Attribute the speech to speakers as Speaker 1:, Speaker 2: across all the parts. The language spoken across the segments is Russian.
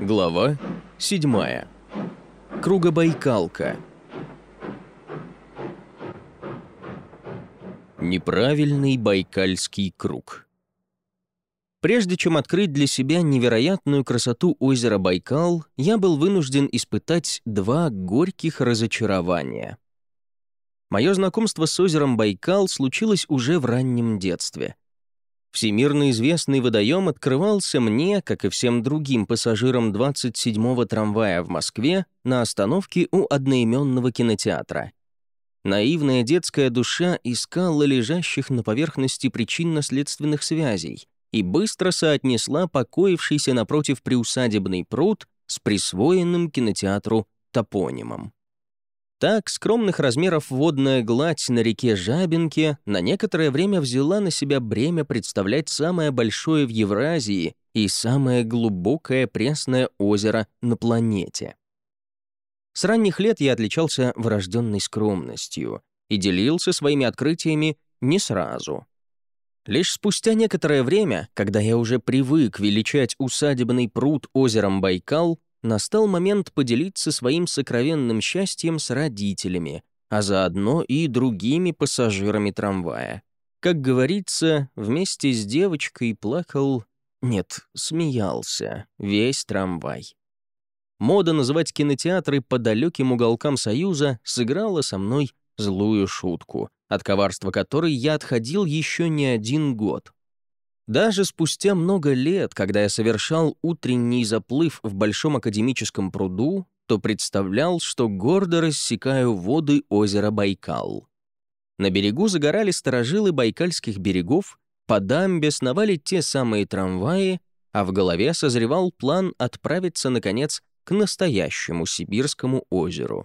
Speaker 1: Глава 7. Кругобайкалка. Неправильный Байкальский круг. Прежде чем открыть для себя невероятную красоту озера Байкал, я был вынужден испытать два горьких разочарования. Мое знакомство с озером Байкал случилось уже в раннем детстве. Всемирно известный водоем открывался мне, как и всем другим пассажирам 27-го трамвая в Москве, на остановке у одноименного кинотеатра. Наивная детская душа искала лежащих на поверхности причинно-следственных связей и быстро соотнесла покоившийся напротив приусадебный пруд с присвоенным кинотеатру топонимом. Так, скромных размеров водная гладь на реке Жабинке на некоторое время взяла на себя бремя представлять самое большое в Евразии и самое глубокое пресное озеро на планете. С ранних лет я отличался врожденной скромностью и делился своими открытиями не сразу. Лишь спустя некоторое время, когда я уже привык величать усадебный пруд озером Байкал, настал момент поделиться своим сокровенным счастьем с родителями, а заодно и другими пассажирами трамвая. Как говорится, вместе с девочкой плакал, нет, смеялся весь трамвай. Мода называть кинотеатры по далеким уголкам Союза сыграла со мной злую шутку, от коварства которой я отходил еще не один год. Даже спустя много лет, когда я совершал утренний заплыв в Большом академическом пруду, то представлял, что гордо рассекаю воды озера Байкал. На берегу загорали старожилы байкальских берегов, по дамбе сновали те самые трамваи, а в голове созревал план отправиться, наконец, к настоящему Сибирскому озеру.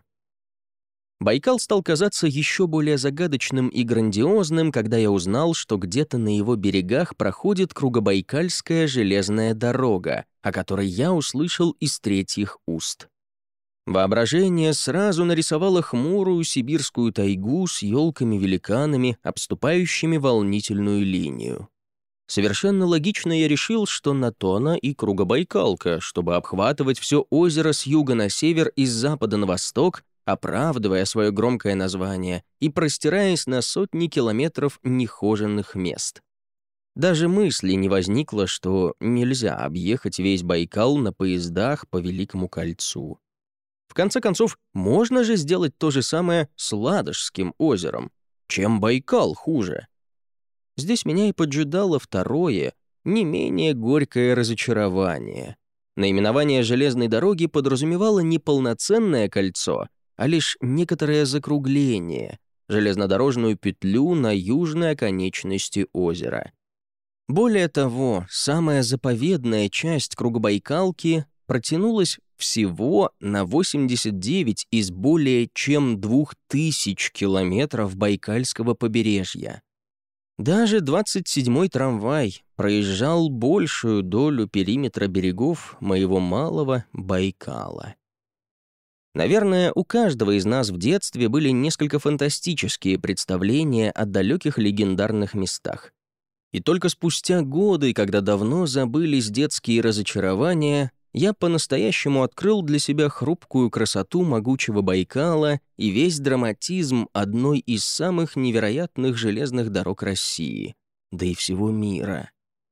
Speaker 1: Байкал стал казаться еще более загадочным и грандиозным, когда я узнал, что где-то на его берегах проходит Кругобайкальская железная дорога, о которой я услышал из третьих уст. Воображение сразу нарисовало хмурую сибирскую тайгу с елками-великанами, обступающими волнительную линию. Совершенно логично я решил, что на то она и Кругобайкалка, чтобы обхватывать все озеро с юга на север и с запада на восток, оправдывая свое громкое название и простираясь на сотни километров нехоженных мест. Даже мысли не возникло, что нельзя объехать весь Байкал на поездах по Великому кольцу. В конце концов, можно же сделать то же самое с Ладожским озером. Чем Байкал хуже? Здесь меня и поджидало второе, не менее горькое разочарование. Наименование железной дороги подразумевало не полноценное кольцо, а лишь некоторое закругление, железнодорожную петлю на южной оконечности озера. Более того, самая заповедная часть Кругобайкалки протянулась всего на 89 из более чем 2000 километров Байкальского побережья. Даже 27-й трамвай проезжал большую долю периметра берегов моего малого Байкала. Наверное, у каждого из нас в детстве были несколько фантастические представления о далеких легендарных местах. И только спустя годы, когда давно забылись детские разочарования, я по-настоящему открыл для себя хрупкую красоту могучего Байкала и весь драматизм одной из самых невероятных железных дорог России, да и всего мира.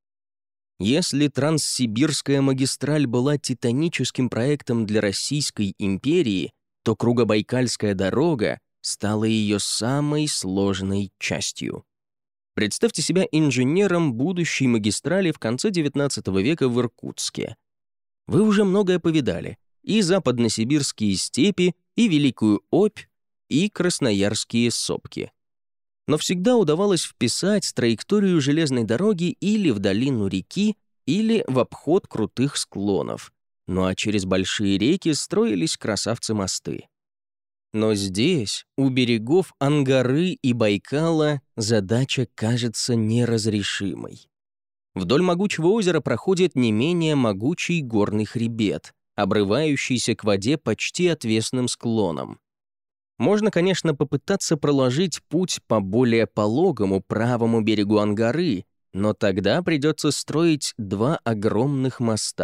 Speaker 1: Если Транссибирская магистраль была титаническим проектом для Российской империи, то Кругобайкальская дорога стала ее самой сложной частью. Представьте себя инженером будущей магистрали в конце XIX века в Иркутске. Вы уже многое повидали: и западносибирские степи, и Великую Обь, и красноярские сопки. Но всегда удавалось вписать траекторию железной дороги или в долину реки, или в обход крутых склонов. Ну а через большие реки строились красавцы-мосты. Но здесь, у берегов Ангары и Байкала, задача кажется неразрешимой. Вдоль могучего озера проходит не менее могучий горный хребет, обрывающийся к воде почти отвесным склоном. Можно, конечно, попытаться проложить путь по более пологому правому берегу Ангары, но тогда придется строить два огромных моста,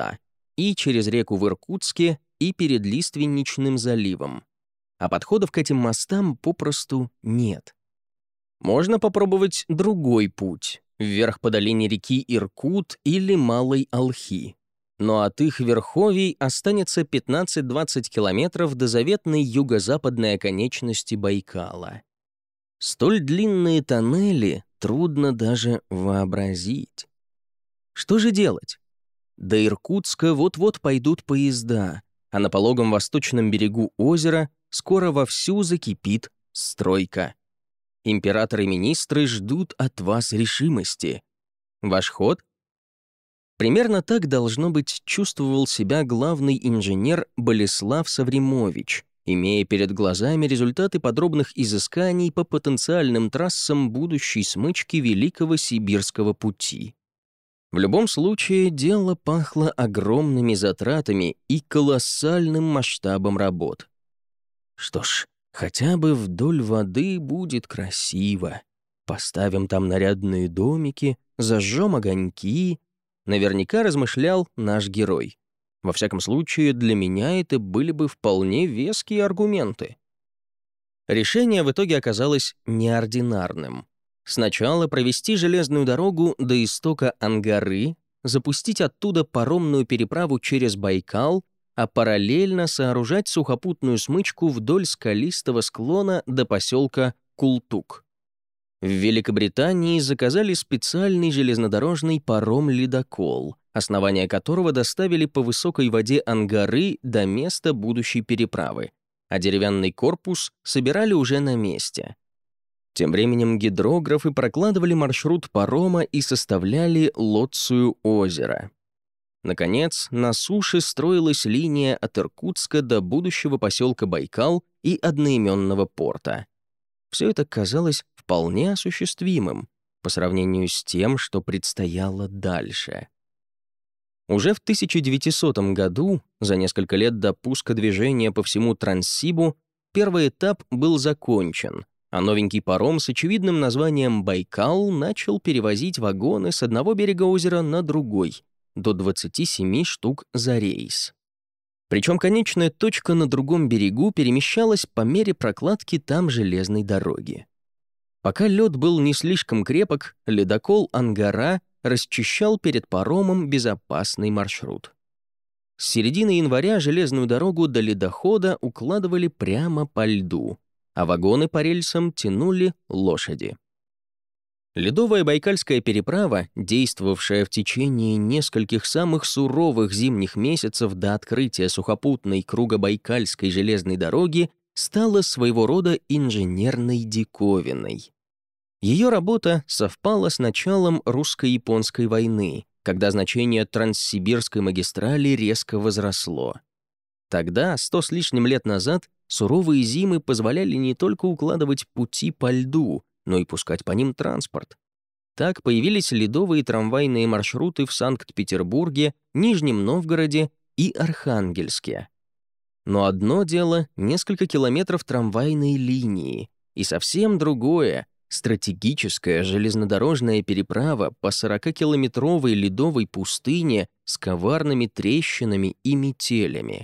Speaker 1: и через реку в Иркутске, и перед Лиственничным заливом. А подходов к этим мостам попросту нет. Можно попробовать другой путь — вверх по долине реки Иркут или Малой Алхи. Но от их верховий останется 15-20 километров до заветной юго-западной оконечности Байкала. Столь длинные тоннели трудно даже вообразить. Что же делать? До Иркутска вот-вот пойдут поезда, а на пологом восточном берегу озера скоро вовсю закипит стройка. Император и министры ждут от вас решимости. Ваш ход? Примерно так, должно быть, чувствовал себя главный инженер Болеслав Савремович, имея перед глазами результаты подробных изысканий по потенциальным трассам будущей смычки Великого Сибирского пути. В любом случае, дело пахло огромными затратами и колоссальным масштабом работ. Что ж, хотя бы вдоль воды будет красиво. Поставим там нарядные домики, зажжем огоньки. Наверняка размышлял наш герой. Во всяком случае, для меня это были бы вполне веские аргументы. Решение в итоге оказалось неординарным. Сначала провести железную дорогу до истока Ангары, запустить оттуда паромную переправу через Байкал, а параллельно сооружать сухопутную смычку вдоль скалистого склона до поселка Култук. В Великобритании заказали специальный железнодорожный паром-ледокол, основание которого доставили по высокой воде Ангары до места будущей переправы, а деревянный корпус собирали уже на месте. Тем временем гидрографы прокладывали маршрут парома и составляли лоцию озера. Наконец, на суше строилась линия от Иркутска до будущего поселка Байкал и одноименного порта. Все это казалось вполне осуществимым по сравнению с тем, что предстояло дальше. Уже в 1900 году, за несколько лет до пуска движения по всему Транссибу, первый этап был закончен, а новенький паром с очевидным названием «Байкал» начал перевозить вагоны с одного берега озера на другой, до 27 штук за рейс. Причем конечная точка на другом берегу перемещалась по мере прокладки там железной дороги. Пока лед был не слишком крепок, ледокол «Ангара» расчищал перед паромом безопасный маршрут. С середины января железную дорогу до ледохода укладывали прямо по льду, а вагоны по рельсам тянули лошади. Ледовая Байкальская переправа, действовавшая в течение нескольких самых суровых зимних месяцев до открытия сухопутной Кругобайкальской железной дороги, стала своего рода инженерной диковиной. Ее работа совпала с началом русско-японской войны, когда значение Транссибирской магистрали резко возросло. Тогда, 100 с лишним лет назад, суровые зимы позволяли не только укладывать пути по льду, но и пускать по ним транспорт. Так появились ледовые трамвайные маршруты в Санкт-Петербурге, Нижнем Новгороде и Архангельске. Но одно дело — несколько километров трамвайной линии, и совсем другое — стратегическая железнодорожная переправа по 40-километровой ледовой пустыне с коварными трещинами и метелями.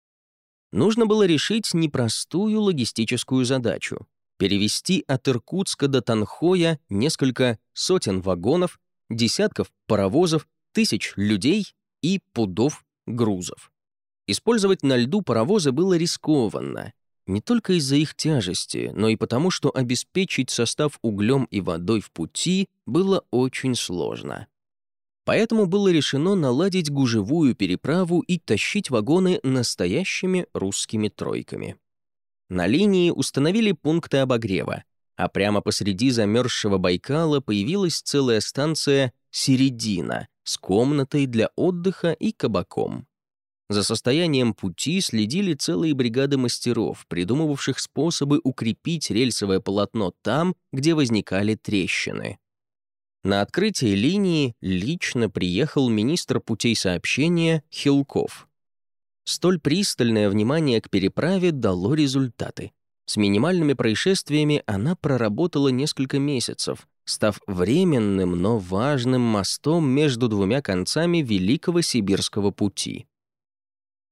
Speaker 1: Нужно было решить непростую логистическую задачу — перевести от Иркутска до Танхоя несколько сотен вагонов, десятков паровозов, тысяч людей и пудов грузов. Использовать на льду паровозы было рискованно, не только из-за их тяжести, но и потому, что обеспечить состав углем и водой в пути было очень сложно. Поэтому было решено наладить гужевую переправу и тащить вагоны настоящими русскими тройками. На линии установили пункты обогрева, а прямо посреди замерзшего Байкала появилась целая станция «Середина» с комнатой для отдыха и кабаком. За состоянием пути следили целые бригады мастеров, придумывавших способы укрепить рельсовое полотно там, где возникали трещины. На открытие линии лично приехал министр путей сообщения Хилков. Столь пристальное внимание к переправе дало результаты. С минимальными происшествиями она проработала несколько месяцев, став временным, но важным мостом между двумя концами Великого Сибирского пути.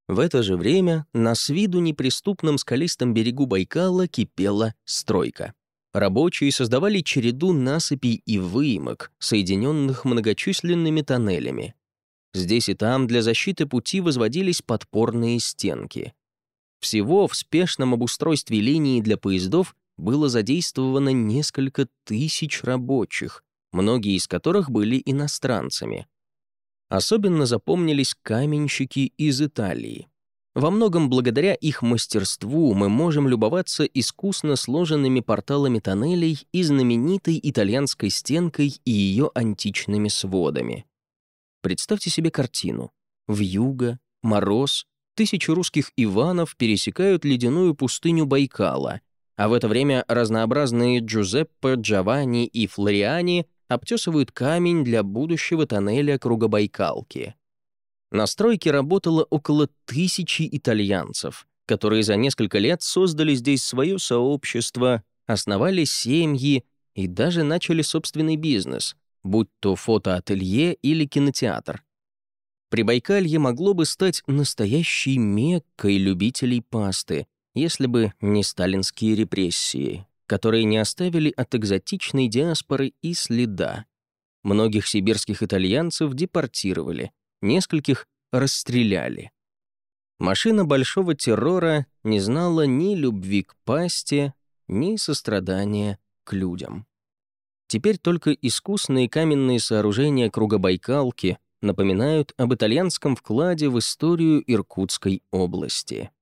Speaker 1: В это же время на с виду неприступном скалистом берегу Байкала кипела стройка. Рабочие создавали череду насыпей и выемок, соединенных многочисленными тоннелями. Здесь и там для защиты пути возводились подпорные стенки. Всего в спешном обустройстве линии для поездов было задействовано несколько тысяч рабочих, многие из которых были иностранцами. Особенно запомнились каменщики из Италии. Во многом благодаря их мастерству мы можем любоваться искусно сложенными порталами тоннелей и знаменитой итальянской стенкой и ее античными сводами. Представьте себе картину. Вьюга, мороз, тысячи русских Иванов пересекают ледяную пустыню Байкала, а в это время разнообразные Джузеппе, Джованни и Флориани обтесывают камень для будущего тоннеля Кругобайкалки. На стройке работало около 1000 итальянцев, которые за несколько лет создали здесь свое сообщество, основали семьи и даже начали собственный бизнес, будь то фотоателье или кинотеатр. Прибайкалье могло бы стать настоящей Меккой любителей пасты, если бы не сталинские репрессии, которые не оставили от экзотичной диаспоры и следа. Многих сибирских итальянцев депортировали, нескольких расстреляли. Машина большого террора не знала ни любви к пасте, ни сострадания к людям. Теперь только искусные каменные сооружения Кругобайкалки напоминают об итальянском вкладе в историю Иркутской области.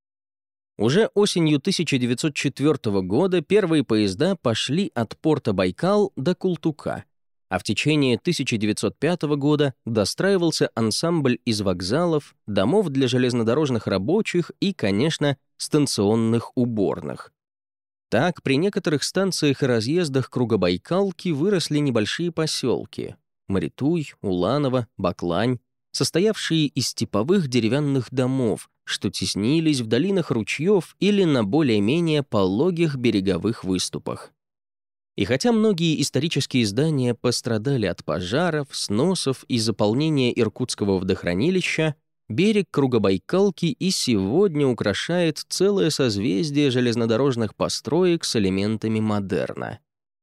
Speaker 1: Уже осенью 1904 года первые поезда пошли от порта Байкал до Култука, а в течение 1905 года достраивался ансамбль из вокзалов, домов для железнодорожных рабочих и, конечно, станционных уборных. Так, при некоторых станциях и разъездах Кругобайкалки выросли небольшие поселки — Маритуй, Уланово, Баклань, состоявшие из типовых деревянных домов, что теснились в долинах ручьев или на более-менее пологих береговых выступах. И хотя многие исторические здания пострадали от пожаров, сносов и заполнения Иркутского водохранилища, берег Кругобайкалки и сегодня украшает целое созвездие железнодорожных построек с элементами модерна.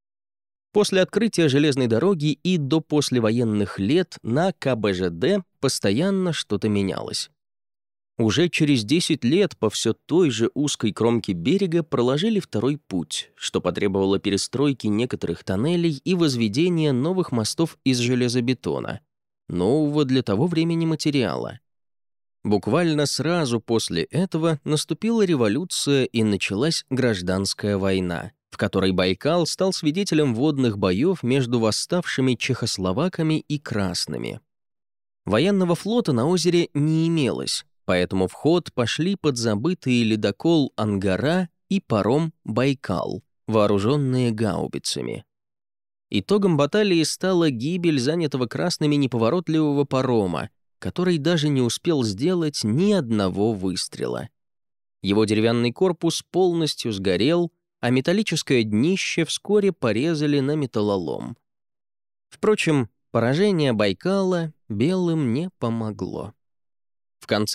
Speaker 1: После открытия железной дороги и до послевоенных лет на КБЖД постоянно что-то менялось. Уже через 10 лет по все той же узкой кромке берега проложили второй путь, что потребовало перестройки некоторых тоннелей и возведения новых мостов из железобетона, нового для того времени материала. Буквально сразу после этого наступила революция и началась гражданская война, в которой Байкал стал свидетелем водных боев между восставшими чехословаками и красными. Военного флота на озере не имелось, поэтому в ход пошли подзабытые ледокол «Ангара» и паром «Байкал», вооруженные гаубицами. Итогом баталии стала гибель занятого красными неповоротливого парома, который даже не успел сделать ни одного выстрела. Его деревянный корпус полностью сгорел, а металлическое днище вскоре порезали на металлолом. Впрочем, поражение Байкала белым не помогло. В конце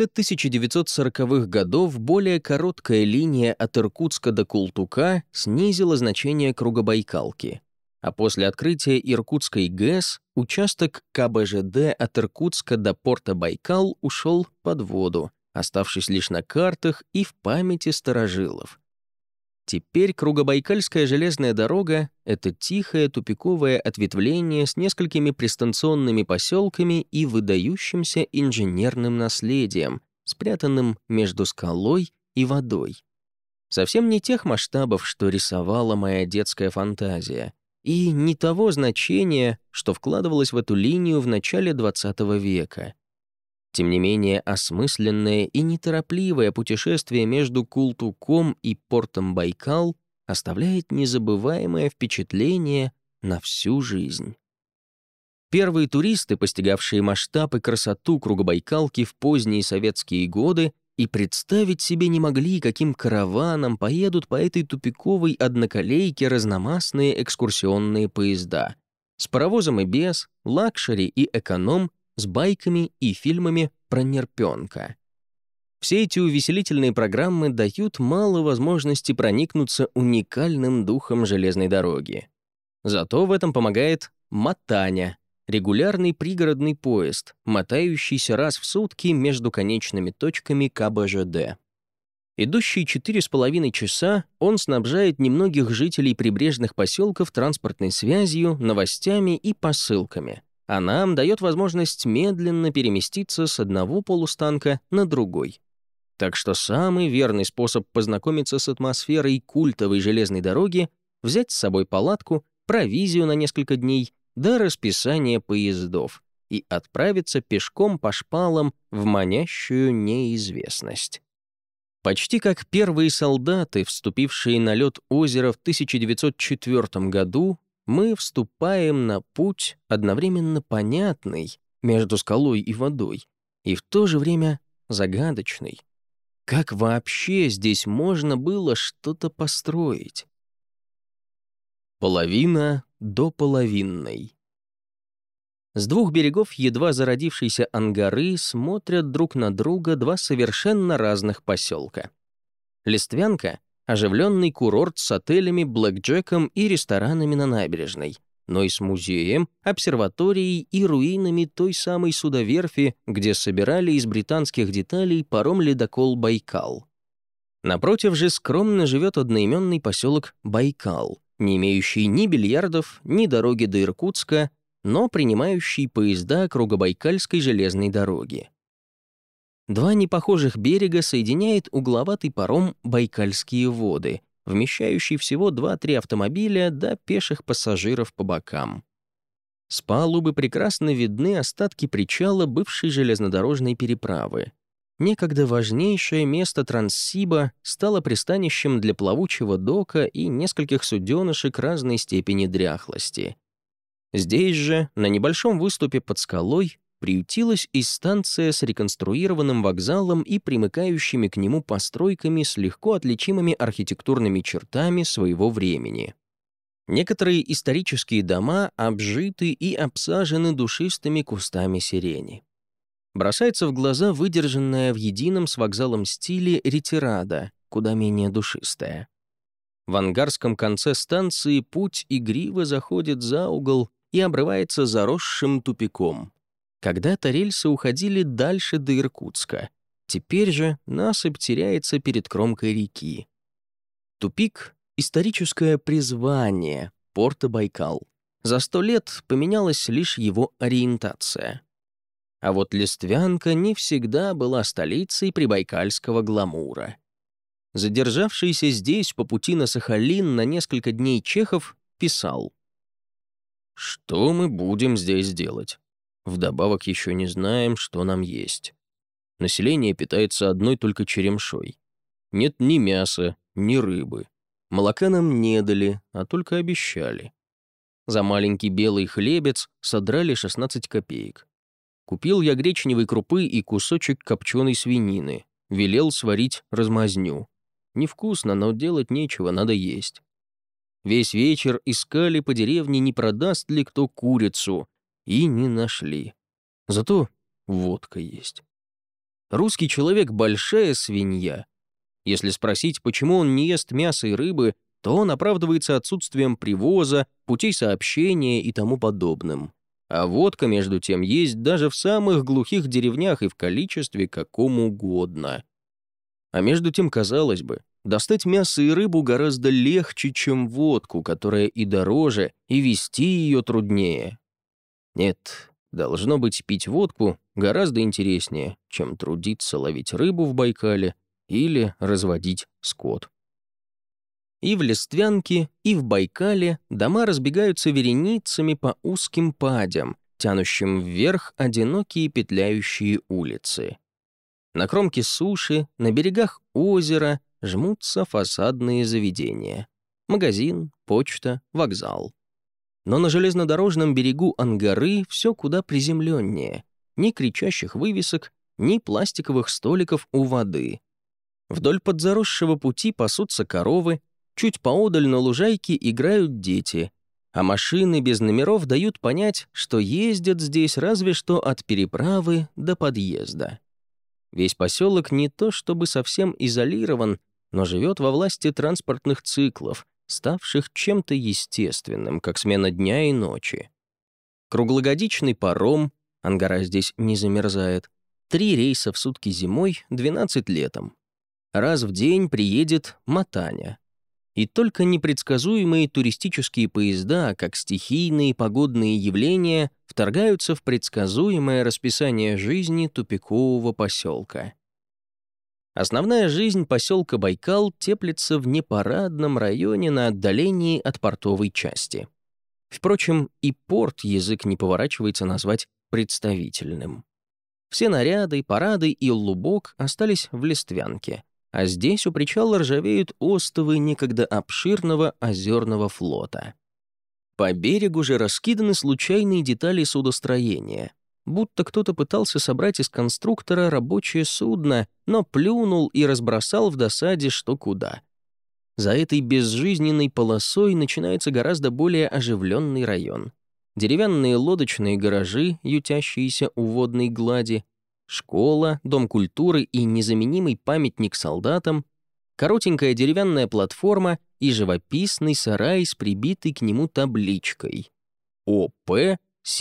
Speaker 1: 1940-х годов более короткая линия от Иркутска до Култука снизила значение Кругобайкалки, а после открытия Иркутской ГЭС участок КБЖД от Иркутска до порта Байкал ушел под воду, оставшись лишь на картах и в памяти старожилов. Теперь Кругобайкальская железная дорога — это тихое тупиковое ответвление с несколькими пристанционными поселками и выдающимся инженерным наследием, спрятанным между скалой и водой. Совсем не тех масштабов, что рисовала моя детская фантазия, и не того значения, что вкладывалось в эту линию в начале XX века. Тем не менее, осмысленное и неторопливое путешествие между Култуком и портом Байкал оставляет незабываемое впечатление на всю жизнь. Первые туристы, постигавшие масштаб и красоту Кругобайкалки в поздние советские годы, и представить себе не могли, каким караваном поедут по этой тупиковой одноколейке разномастные экскурсионные поезда. С паровозом и без, лакшери и эконом, с байками и фильмами про Нерпёнка. Все эти увеселительные программы дают мало возможности проникнуться уникальным духом железной дороги. Зато в этом помогает мотаня — регулярный пригородный поезд, мотающийся раз в сутки между конечными точками КБЖД. Идущий 4,5 часа, он снабжает немногих жителей прибрежных поселков транспортной связью, новостями и посылками, а нам дает возможность медленно переместиться с одного полустанка на другой. Так что самый верный способ познакомиться с атмосферой культовой железной дороги — взять с собой палатку, провизию на несколько дней, до расписания поездов и отправиться пешком по шпалам в манящую неизвестность. Почти как первые солдаты, вступившие на лед озера в 1904 году, мы вступаем на путь, одновременно понятный, между скалой и водой, и в то же время загадочный. Как вообще здесь можно было что-то построить? Половина до половинной. С двух берегов едва зародившейся Ангары смотрят друг на друга два совершенно разных поселка. Листвянка — оживленный курорт с отелями, блэкджеком и ресторанами на набережной, но и с музеем, обсерваторией и руинами той самой судоверфи, где собирали из британских деталей паром-ледокол «Байкал». Напротив же скромно живет одноименный поселок Байкал, не имеющий ни бильярдов, ни дороги до Иркутска, но принимающий поезда Кругобайкальской железной дороги. Два непохожих берега соединяет угловатый паром «Байкальские воды», вмещающий всего 2-3 автомобиля до пеших пассажиров по бокам. С палубы прекрасно видны остатки причала бывшей железнодорожной переправы. Некогда важнейшее место Транссиба стало пристанищем для плавучего дока и нескольких суденышек разной степени дряхлости. Здесь же, на небольшом выступе под скалой, приютилась и станция с реконструированным вокзалом и примыкающими к нему постройками с легко отличимыми архитектурными чертами своего времени. Некоторые исторические дома обжиты и обсажены душистыми кустами сирени. Бросается в глаза выдержанная в едином с вокзалом стиле ретирада, куда менее душистая. В ангарском конце станции путь игриво заходит за угол и обрывается заросшим тупиком. Когда-то рельсы уходили дальше до Иркутска. Теперь же насыпь теряется перед кромкой реки. Тупик — историческое призвание порта Байкал. За 100 лет поменялась лишь его ориентация. А вот Листвянка не всегда была столицей прибайкальского гламура. Задержавшийся здесь по пути на Сахалин на несколько дней Чехов писал: «Что мы будем здесь делать? Вдобавок еще не знаем, что нам есть. Население питается одной только черемшой. Нет ни мяса, ни рыбы. Молока нам не дали, а только обещали. За маленький белый хлебец содрали 16 копеек. Купил я гречневой крупы и кусочек копченой свинины. Велел сварить размазню. Невкусно, но делать нечего, надо есть. Весь вечер искали по деревне, не продаст ли кто курицу, и не нашли. Зато водка есть. Русский человек — большая свинья. Если спросить, почему он не ест мяса и рыбы, то он оправдывается отсутствием привоза, путей сообщения и тому подобным. А водка, между тем, есть даже в самых глухих деревнях и в количестве каком угодно. А между тем, казалось бы, достать мясо и рыбу гораздо легче, чем водку, которая и дороже, и везти ее труднее. Нет, должно быть, пить водку гораздо интереснее, чем трудиться ловить рыбу в Байкале или разводить скот. И в Листвянке, и в Байкале дома разбегаются вереницами по узким падям, тянущим вверх одинокие петляющие улицы. На кромке суши, на берегах озера жмутся фасадные заведения. Магазин, почта, вокзал. Но на железнодорожном берегу Ангары все куда приземленнее. Ни кричащих вывесок, ни пластиковых столиков у воды. Вдоль подзаросшего пути пасутся коровы, чуть поодаль на лужайке играют дети, а машины без номеров дают понять, что ездят здесь разве что от переправы до подъезда. Весь поселок не то чтобы совсем изолирован, но живет во власти транспортных циклов, ставших чем-то естественным, как смена дня и ночи. Круглогодичный паром, Ангара здесь не замерзает, 3 рейса в сутки зимой, 12 летом. Раз в день приедет Матаня. И только непредсказуемые туристические поезда, как стихийные погодные явления, вторгаются в предсказуемое расписание жизни тупикового поселка. Основная жизнь поселка Байкал теплится в непарадном районе на отдалении от портовой части. Впрочем, и порт язык не поворачивается назвать представительным. Все наряды, парады и лубок остались в Листвянке, а здесь у причала ржавеют остовы некогда обширного озерного флота. По берегу же раскиданы случайные детали судостроения, будто кто-то пытался собрать из конструктора рабочее судно, но плюнул и разбросал в досаде что куда. За этой безжизненной полосой начинается гораздо более оживленный район. Деревянные лодочные гаражи, ютящиеся у водной глади, школа, дом культуры и незаменимый памятник солдатам, коротенькая деревянная платформа и живописный сарай с прибитой к нему табличкой «ОП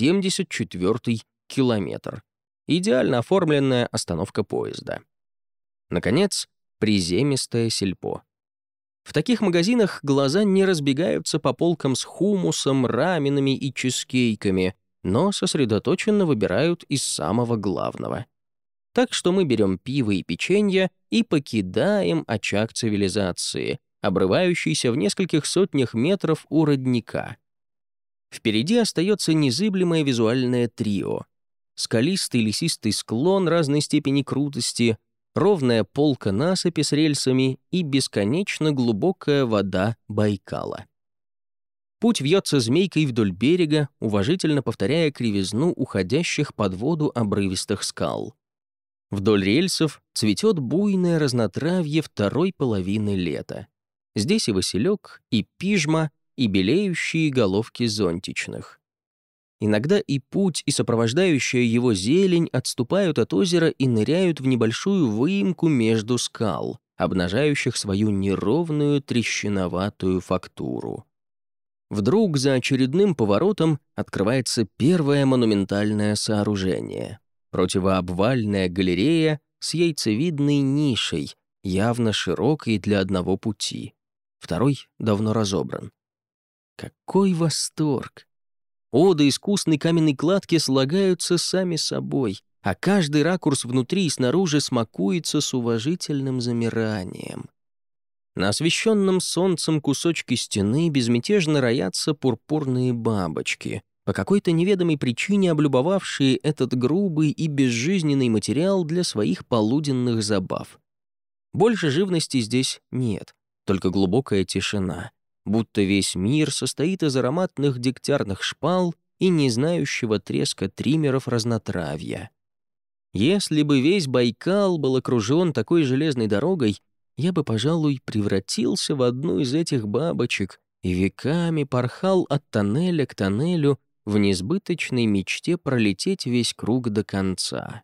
Speaker 1: 74-й километр». Идеально оформленная остановка поезда. Наконец, приземистое сельпо. В таких магазинах глаза не разбегаются по полкам с хумусом, раменами и чизкейками, но сосредоточенно выбирают из самого главного. Так что мы берем пиво и печенье и покидаем очаг цивилизации, обрывающийся в нескольких сотнях метров у родника. Впереди остается незыблемое визуальное трио. Скалистый лесистый склон разной степени крутости, ровная полка насыпи с рельсами и бесконечно глубокая вода Байкала. Путь вьется змейкой вдоль берега, уважительно повторяя кривизну уходящих под воду обрывистых скал. Вдоль рельсов цветет буйное разнотравье второй половины лета. Здесь и василек, и пижма, и белеющие головки зонтичных. Иногда и путь, и сопровождающая его зелень отступают от озера и ныряют в небольшую выемку между скал, обнажающих свою неровную трещиноватую фактуру. Вдруг за очередным поворотом открывается первое монументальное сооружение — противообвальная галерея с яйцевидной нишей, явно широкой для одного пути. Второй давно разобран. Какой восторг! Оды искусной каменной кладки слагаются сами собой, а каждый ракурс внутри и снаружи смакуется с уважительным замиранием. На освещенном солнцем кусочке стены безмятежно роятся пурпурные бабочки, по какой-то неведомой причине облюбовавшие этот грубый и безжизненный материал для своих полуденных забав. Больше живности здесь нет, только глубокая тишина, будто весь мир состоит из ароматных дегтярных шпал и не знающего треска триммеров разнотравья. Если бы весь Байкал был окружен такой железной дорогой, я бы, пожалуй, превратился в одну из этих бабочек и веками порхал от тоннеля к тоннелю в несбыточной мечте пролететь весь круг до конца.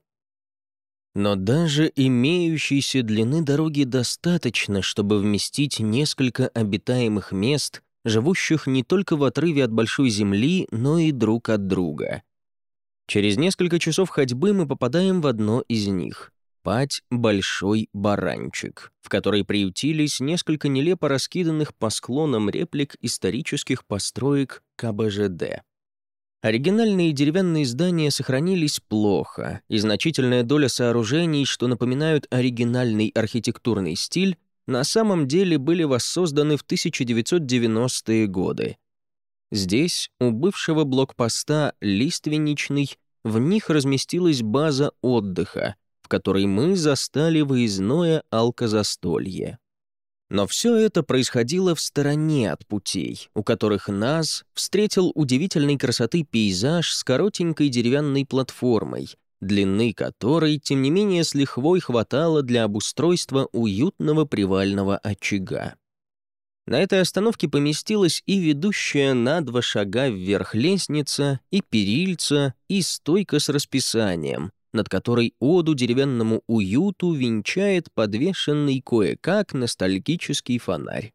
Speaker 1: Но даже имеющейся длины дороги достаточно, чтобы вместить несколько обитаемых мест, живущих не только в отрыве от большой земли, но и друг от друга. Через несколько часов ходьбы мы попадаем в одно из них — Пать-Большой Баранчик, в которой приютились несколько нелепо раскиданных по склонам реплик исторических построек КБЖД. Оригинальные деревянные здания сохранились плохо, и значительная доля сооружений, что напоминают оригинальный архитектурный стиль, на самом деле были воссозданы в 1990-е годы. Здесь, у бывшего блокпоста Лиственничный, в них разместилась база отдыха, в которой мы застали выездное алкозастолье. Но все это происходило в стороне от путей, у которых нас встретил удивительной красоты пейзаж с коротенькой деревянной платформой, длины которой, тем не менее, с лихвой хватало для обустройства уютного привального очага. На этой остановке поместилась и ведущая на 2 шага вверх лестница, и перильца, и стойка с расписанием, над которой оду деревянному уюту венчает подвешенный кое-как ностальгический фонарь.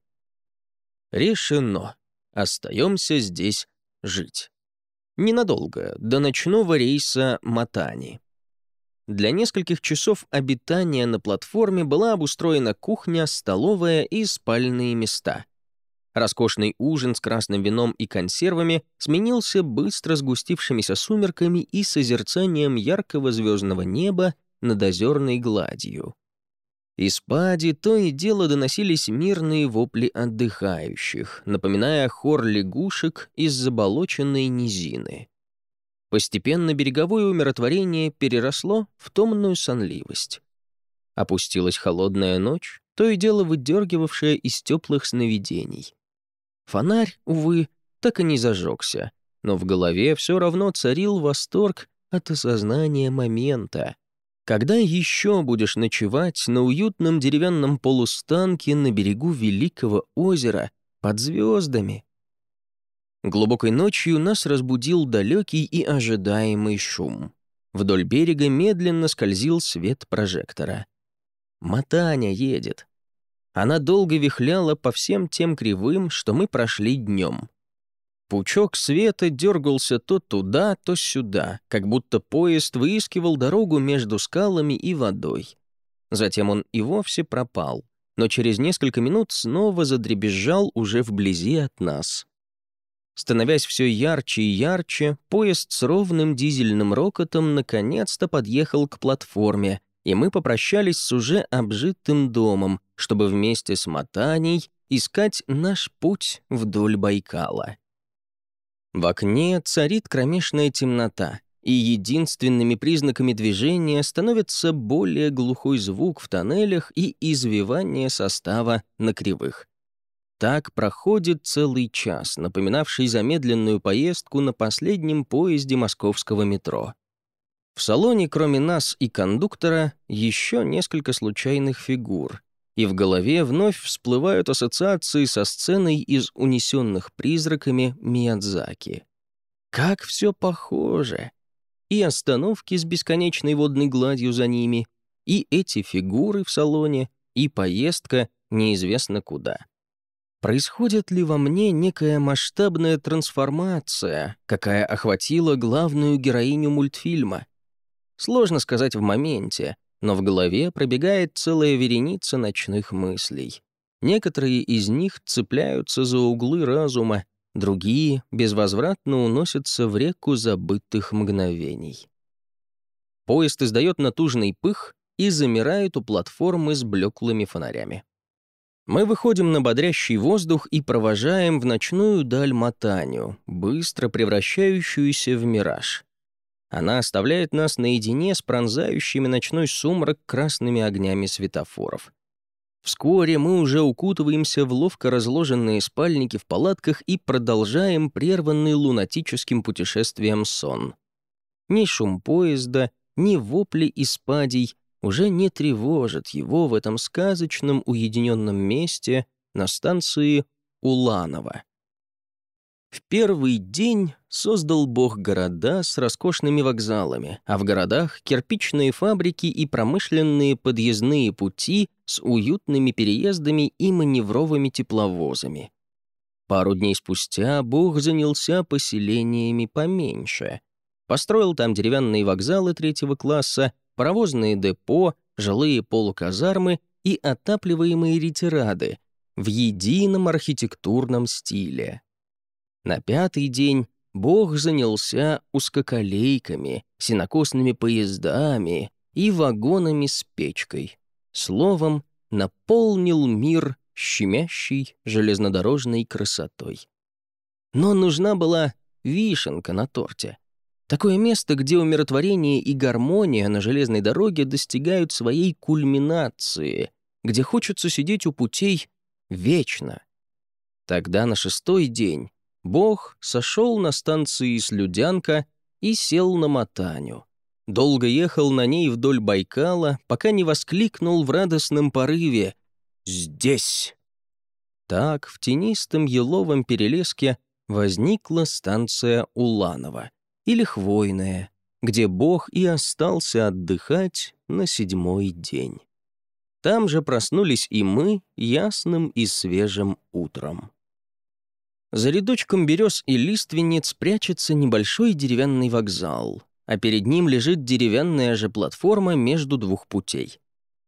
Speaker 1: Решено. Остаемся здесь жить. Ненадолго, до ночного рейса Матани. Для нескольких часов обитания на платформе была обустроена кухня, столовая и спальные места. Роскошный ужин с красным вином и консервами сменился быстро сгустившимися сумерками и созерцанием яркого звездного неба над озерной гладью. Из пади то и дело доносились мирные вопли отдыхающих, напоминая хор лягушек из заболоченной низины. Постепенно береговое умиротворение переросло в томную сонливость. Опустилась холодная ночь, то и дело выдергивавшая из теплых сновидений. Фонарь, увы, так и не зажегся, но в голове все равно царил восторг от осознания момента. Когда еще будешь ночевать на уютном деревянном полустанке на берегу великого озера под звездами? Глубокой ночью нас разбудил далекий и ожидаемый шум. Вдоль берега медленно скользил свет прожектора. Матаня едет. Она долго вихляла по всем тем кривым, что мы прошли днем. Пучок света дергался то туда, то сюда, как будто поезд выискивал дорогу между скалами и водой. Затем он и вовсе пропал, но через несколько минут снова задребезжал уже вблизи от нас. Становясь все ярче и ярче, поезд с ровным дизельным рокотом наконец-то подъехал к платформе, и мы попрощались с уже обжитым домом, чтобы вместе с Матаней искать наш путь вдоль Байкала. В окне царит кромешная темнота, и единственными признаками движения становится более глухой звук в тоннелях и извивание состава на кривых. Так проходит целый час, напоминавший замедленную поездку на последнем поезде московского метро. В салоне, кроме нас и кондуктора, еще несколько случайных фигур, и в голове вновь всплывают ассоциации со сценой из «Унесенных призраками» Миядзаки. Как все похоже! И остановки с бесконечной водной гладью за ними, и эти фигуры в салоне, и поездка неизвестно куда. Происходит ли во мне некая масштабная трансформация, какая охватила главную героиню мультфильма? Сложно сказать в моменте, но в голове пробегает целая вереница ночных мыслей. Некоторые из них цепляются за углы разума, другие безвозвратно уносятся в реку забытых мгновений. Поезд издает натужный пых и замирает у платформы с блеклыми фонарями. Мы выходим на бодрящий воздух и провожаем в ночную даль Матаню, быстро превращающуюся в мираж. Она оставляет нас наедине с пронзающими ночной сумрак красными огнями светофоров. Вскоре мы уже укутываемся в ловко разложенные спальники в палатках и продолжаем прерванный лунатическим путешествием сон. Ни шум поезда, ни вопли испадий уже не тревожат его в этом сказочном уединенном месте на станции Уланово. В первый день создал Бог города с роскошными вокзалами, а в городах — кирпичные фабрики и промышленные подъездные пути с уютными переездами и маневровыми тепловозами. Пару дней спустя Бог занялся поселениями поменьше. Построил там деревянные вокзалы 3-го класса, паровозные депо, жилые полуказармы и отапливаемые ретирады в едином архитектурном стиле. На 5-й день Бог занялся узкоколейками, сенокосными поездами и вагонами с печкой. Словом, наполнил мир щемящей железнодорожной красотой. Но нужна была вишенка на торте. Такое место, где умиротворение и гармония на железной дороге достигают своей кульминации, где хочется сидеть у путей вечно. Тогда на 6-й день Бог сошел на станции Слюдянка и сел на Матаню. Долго ехал на ней вдоль Байкала, пока не воскликнул в радостном порыве «Здесь!». Так в тенистом еловом перелеске возникла станция Уланово, или Хвойная, где Бог и остался отдыхать на 7-й день. Там же проснулись и мы ясным и свежим утром. За рядочком берез и лиственниц прячется небольшой деревянный вокзал, а перед ним лежит деревянная же платформа между двух путей.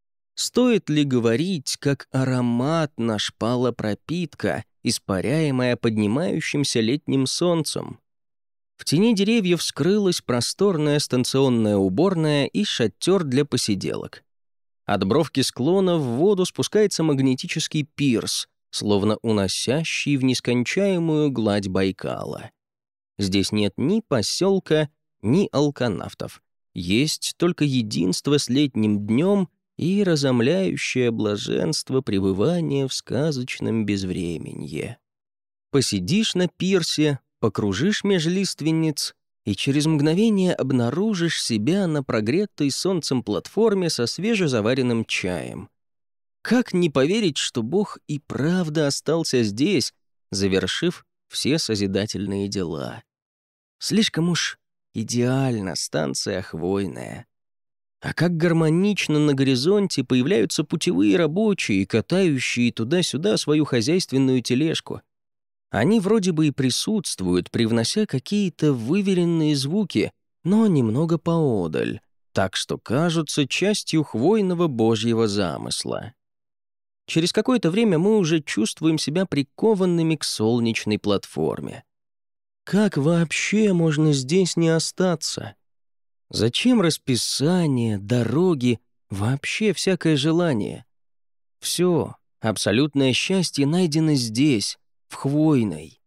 Speaker 1: Стоит ли говорить, как ароматна шпала пропитка, испаряемая поднимающимся летним солнцем? В тени деревьев скрылась просторная станционная уборная и шатер для посиделок. От бровки склона в воду спускается магнетический пирс, словно уносящий в нескончаемую гладь Байкала. Здесь нет ни поселка, ни алканавтов. Есть только единство с летним днем и разомляющее блаженство пребывания в сказочном безвременье. Посидишь на пирсе, покружишь меж лиственниц, и через мгновение обнаружишь себя на прогретой солнцем платформе со свежезаваренным чаем. Как не поверить, что Бог и правда остался здесь, завершив все созидательные дела? Слишком уж идеально станция Хвойная. А как гармонично на горизонте появляются путевые рабочие, катающие туда-сюда свою хозяйственную тележку. Они вроде бы и присутствуют, привнося какие-то выверенные звуки, но немного поодаль, так что кажутся частью хвойного божьего замысла. Через какое-то время мы уже чувствуем себя прикованными к солнечной платформе. Как вообще можно здесь не остаться? Зачем расписание, дороги, вообще всякое желание? Все, абсолютное счастье найдено здесь, в Хвойной.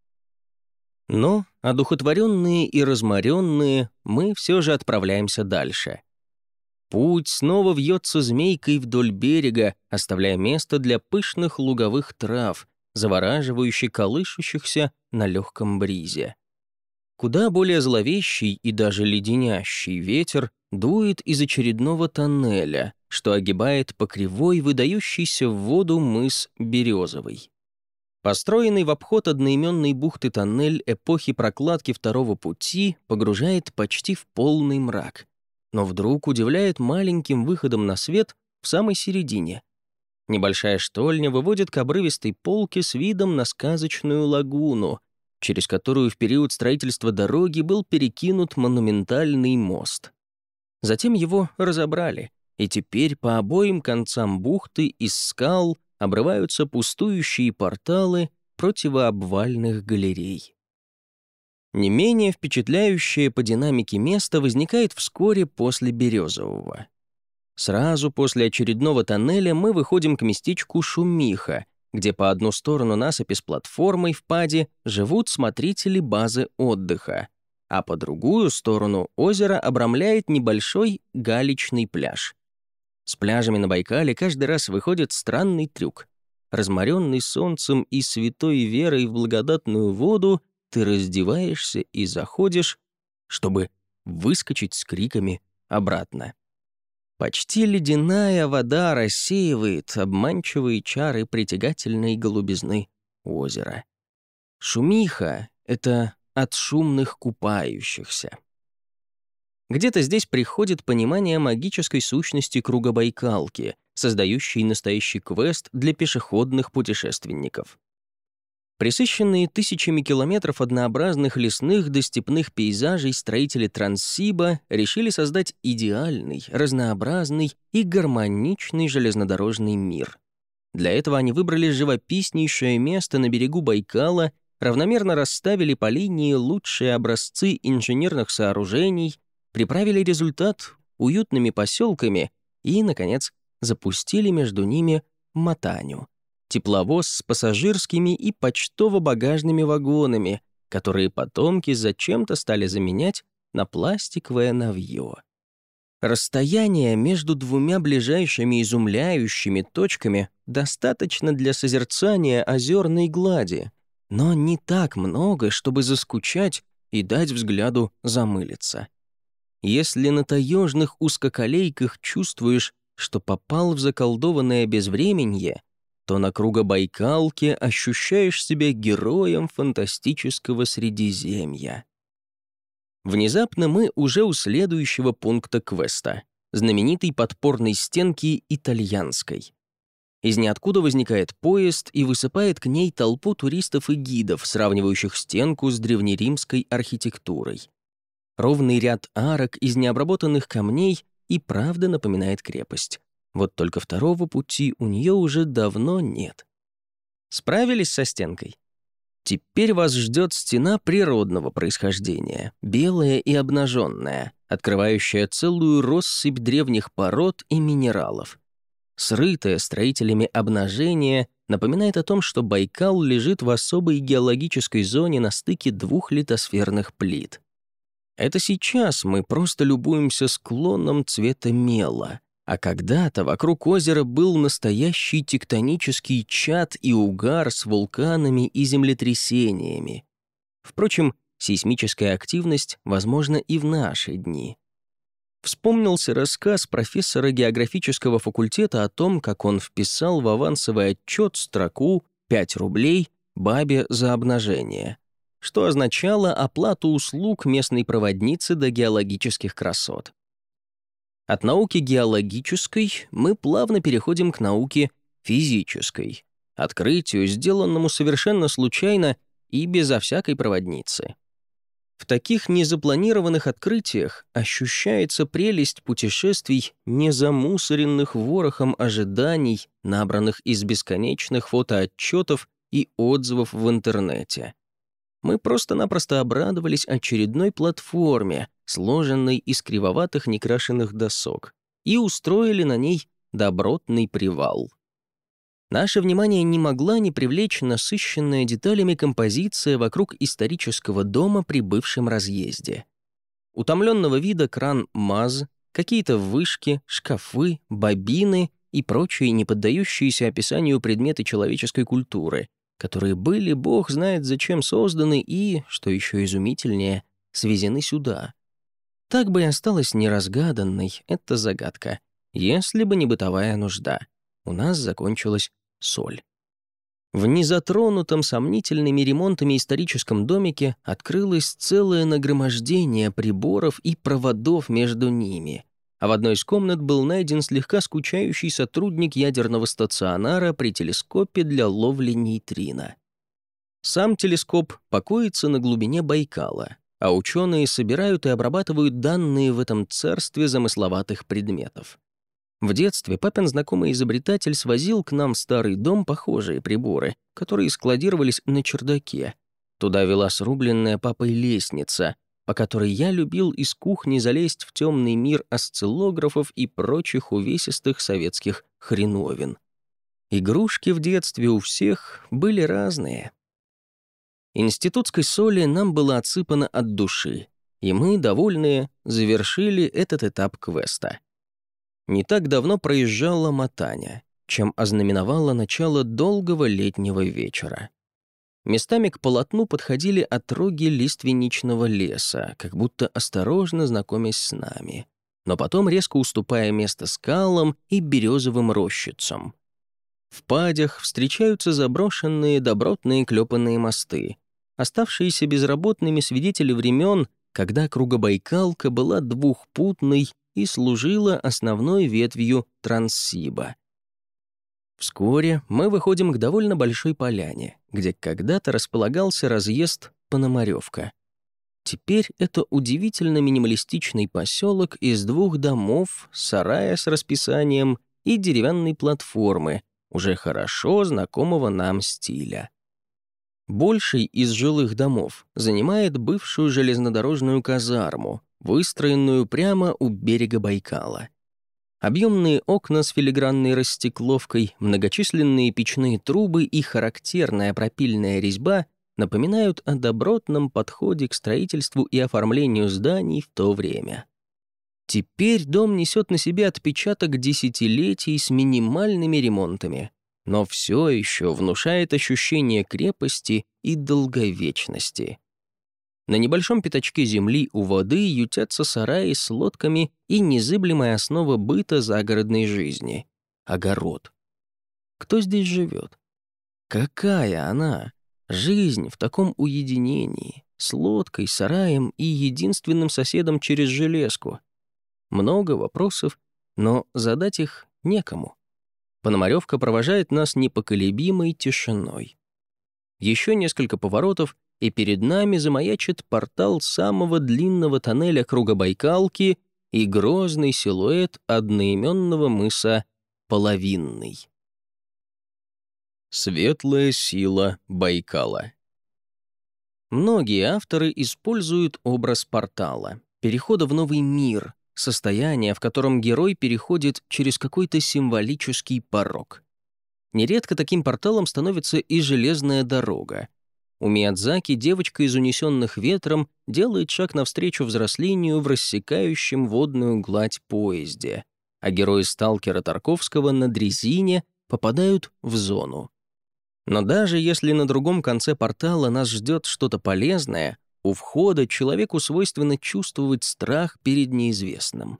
Speaker 1: Но, одухотворенные и разморенные, мы все же отправляемся дальше. Путь снова вьется змейкой вдоль берега, оставляя место для пышных луговых трав, завораживающе колышущихся на легком бризе. Куда более зловещий и даже леденящий ветер дует из очередного тоннеля, что огибает по кривой выдающийся в воду мыс Березовый. Построенный в обход одноименной бухты тоннель эпохи прокладки второго пути погружает почти в полный мрак, но вдруг удивляет маленьким выходом на свет в самой середине. Небольшая штольня выводит к обрывистой полке с видом на сказочную лагуну, через которую в период строительства дороги был перекинут монументальный мост. Затем его разобрали, и теперь по обоим концам бухты из скал обрываются пустующие порталы противообвальных галерей. Не менее впечатляющее по динамике место возникает вскоре после Березового. Сразу после очередного тоннеля мы выходим к местечку Шумиха, где по одну сторону насыпи с платформой в паде живут смотрители базы отдыха, а по другую сторону озеро обрамляет небольшой галечный пляж. С пляжами на Байкале каждый раз выходит странный трюк. Разморенный солнцем и святой верой в благодатную воду, ты раздеваешься и заходишь, чтобы выскочить с криками обратно. Почти ледяная вода рассеивает обманчивые чары притягательной голубизны озера. Шумиха — это от шумных купающихся. Где-то здесь приходит понимание магической сущности круга Байкалки, создающей настоящий квест для пешеходных путешественников. Пресыщенные тысячами километров однообразных лесных до степных пейзажей строители Транссиба решили создать идеальный, разнообразный и гармоничный железнодорожный мир. Для этого они выбрали живописнейшее место на берегу Байкала, равномерно расставили по линии лучшие образцы инженерных сооружений, приправили результат уютными поселками и, наконец, запустили между ними мотаню. Тепловоз с пассажирскими и почтово-багажными вагонами, которые потомки зачем-то стали заменять на пластиковое навье. Расстояние между двумя ближайшими изумляющими точками достаточно для созерцания озерной глади, но не так много, чтобы заскучать и дать взгляду замылиться. Если на таежных узкоколейках чувствуешь, что попал в заколдованное безвременье, то на Кругобайкалке ощущаешь себя героем фантастического Средиземья. Внезапно мы уже у следующего пункта квеста — знаменитой подпорной стенки Итальянской. Из ниоткуда возникает поезд и высыпает к ней толпу туристов и гидов, сравнивающих стенку с древнеримской архитектурой. Ровный ряд арок из необработанных камней и правда напоминает крепость. Вот только второго пути у нее уже давно нет. Справились со стенкой? Теперь вас ждет стена природного происхождения, белая и обнаженная, открывающая целую россыпь древних пород и минералов. Срытое строителями обнажение напоминает о том, что Байкал лежит в особой геологической зоне на стыке двух литосферных плит. Это сейчас мы просто любуемся склоном цвета мела, а когда-то вокруг озера был настоящий тектонический чад и угар с вулканами и землетрясениями. Впрочем, сейсмическая активность возможна и в наши дни. Вспомнился рассказ профессора географического факультета о том, как он вписал в авансовый отчет строку «5 рублей бабе за обнажение», что означало оплату услуг местной проводницы до геологических красот. От науки геологической мы плавно переходим к науке физической, открытию, сделанному совершенно случайно и безо всякой проводницы. В таких незапланированных открытиях ощущается прелесть путешествий, не замусоренных ворохом ожиданий, набранных из бесконечных фотоотчетов и отзывов в интернете. Мы просто-напросто обрадовались очередной платформе, сложенной из кривоватых некрашенных досок, и устроили на ней добротный привал. Наше внимание не могла не привлечь насыщенная деталями композиция вокруг исторического дома при бывшем разъезде. Утомленного вида кран МАЗ, какие-то вышки, шкафы, бобины и прочие не поддающиеся описанию предметы человеческой культуры, которые были, бог знает зачем созданы и, что еще изумительнее, свезены сюда. Так бы и осталась неразгаданной эта загадка, если бы не бытовая нужда. У нас закончилась соль. В незатронутом сомнительными ремонтами историческом домике открылось целое нагромождение приборов и проводов между ними, а в одной из комнат был найден слегка скучающий сотрудник ядерного стационара при телескопе для ловли нейтрино. Сам телескоп покоится на глубине Байкала, а ученые собирают и обрабатывают данные в этом царстве замысловатых предметов. В детстве папин знакомый изобретатель свозил к нам в старый дом похожие приборы, которые складировались на чердаке. Туда вела срубленная папой лестница, по которой я любил из кухни залезть в темный мир осциллографов и прочих увесистых советских хреновин. Игрушки в детстве у всех были разные. Институтской соли нам было отсыпано от души, и мы, довольные, завершили этот этап квеста. Не так давно проезжала Матаня, чем ознаменовало начало долгого летнего вечера. Местами к полотну подходили отроги лиственничного леса, как будто осторожно знакомясь с нами, но потом резко уступая место скалам и березовым рощицам. В падях встречаются заброшенные добротные клепанные мосты, оставшиеся безработными свидетели времен, когда Кругобайкалка была двухпутной и служила основной ветвью Транссиба. Вскоре мы выходим к довольно большой поляне, где когда-то располагался разъезд Пономарёвка. Теперь это удивительно минималистичный поселок из 2 домов, сарая с расписанием и деревянной платформы, уже хорошо знакомого нам стиля. Больший из жилых домов занимает бывшую железнодорожную казарму, выстроенную прямо у берега Байкала. Объемные окна с филигранной растекловкой, многочисленные печные трубы и характерная пропильная резьба напоминают о добротном подходе к строительству и оформлению зданий в то время. Теперь дом несет на себе отпечаток десятилетий с минимальными ремонтами, но все еще внушает ощущение крепости и долговечности. На небольшом пятачке земли у воды ютятся сараи с лодками и незыблемая основа быта загородной жизни — огород. Кто здесь живет? Какая она? Жизнь в таком уединении, с лодкой, сараем и единственным соседом через железку. Много вопросов, но задать их некому. Пономарёвка провожает нас непоколебимой тишиной. Еще несколько поворотов, и перед нами замаячит портал самого длинного тоннеля круга Байкалки и грозный силуэт одноименного мыса Половинный. Светлая сила Байкала. Многие авторы используют образ портала, перехода в новый мир, состояние, в котором герой переходит через какой-то символический порог. Нередко таким порталом становится и железная дорога. У Миядзаки девочка из «Унесенных ветром» делает шаг навстречу взрослению в рассекающем водную гладь поезде, а герои «Сталкера» Тарковского на дрезине попадают в зону. Но даже если на другом конце портала нас ждет что-то полезное, у входа человеку свойственно чувствовать страх перед неизвестным.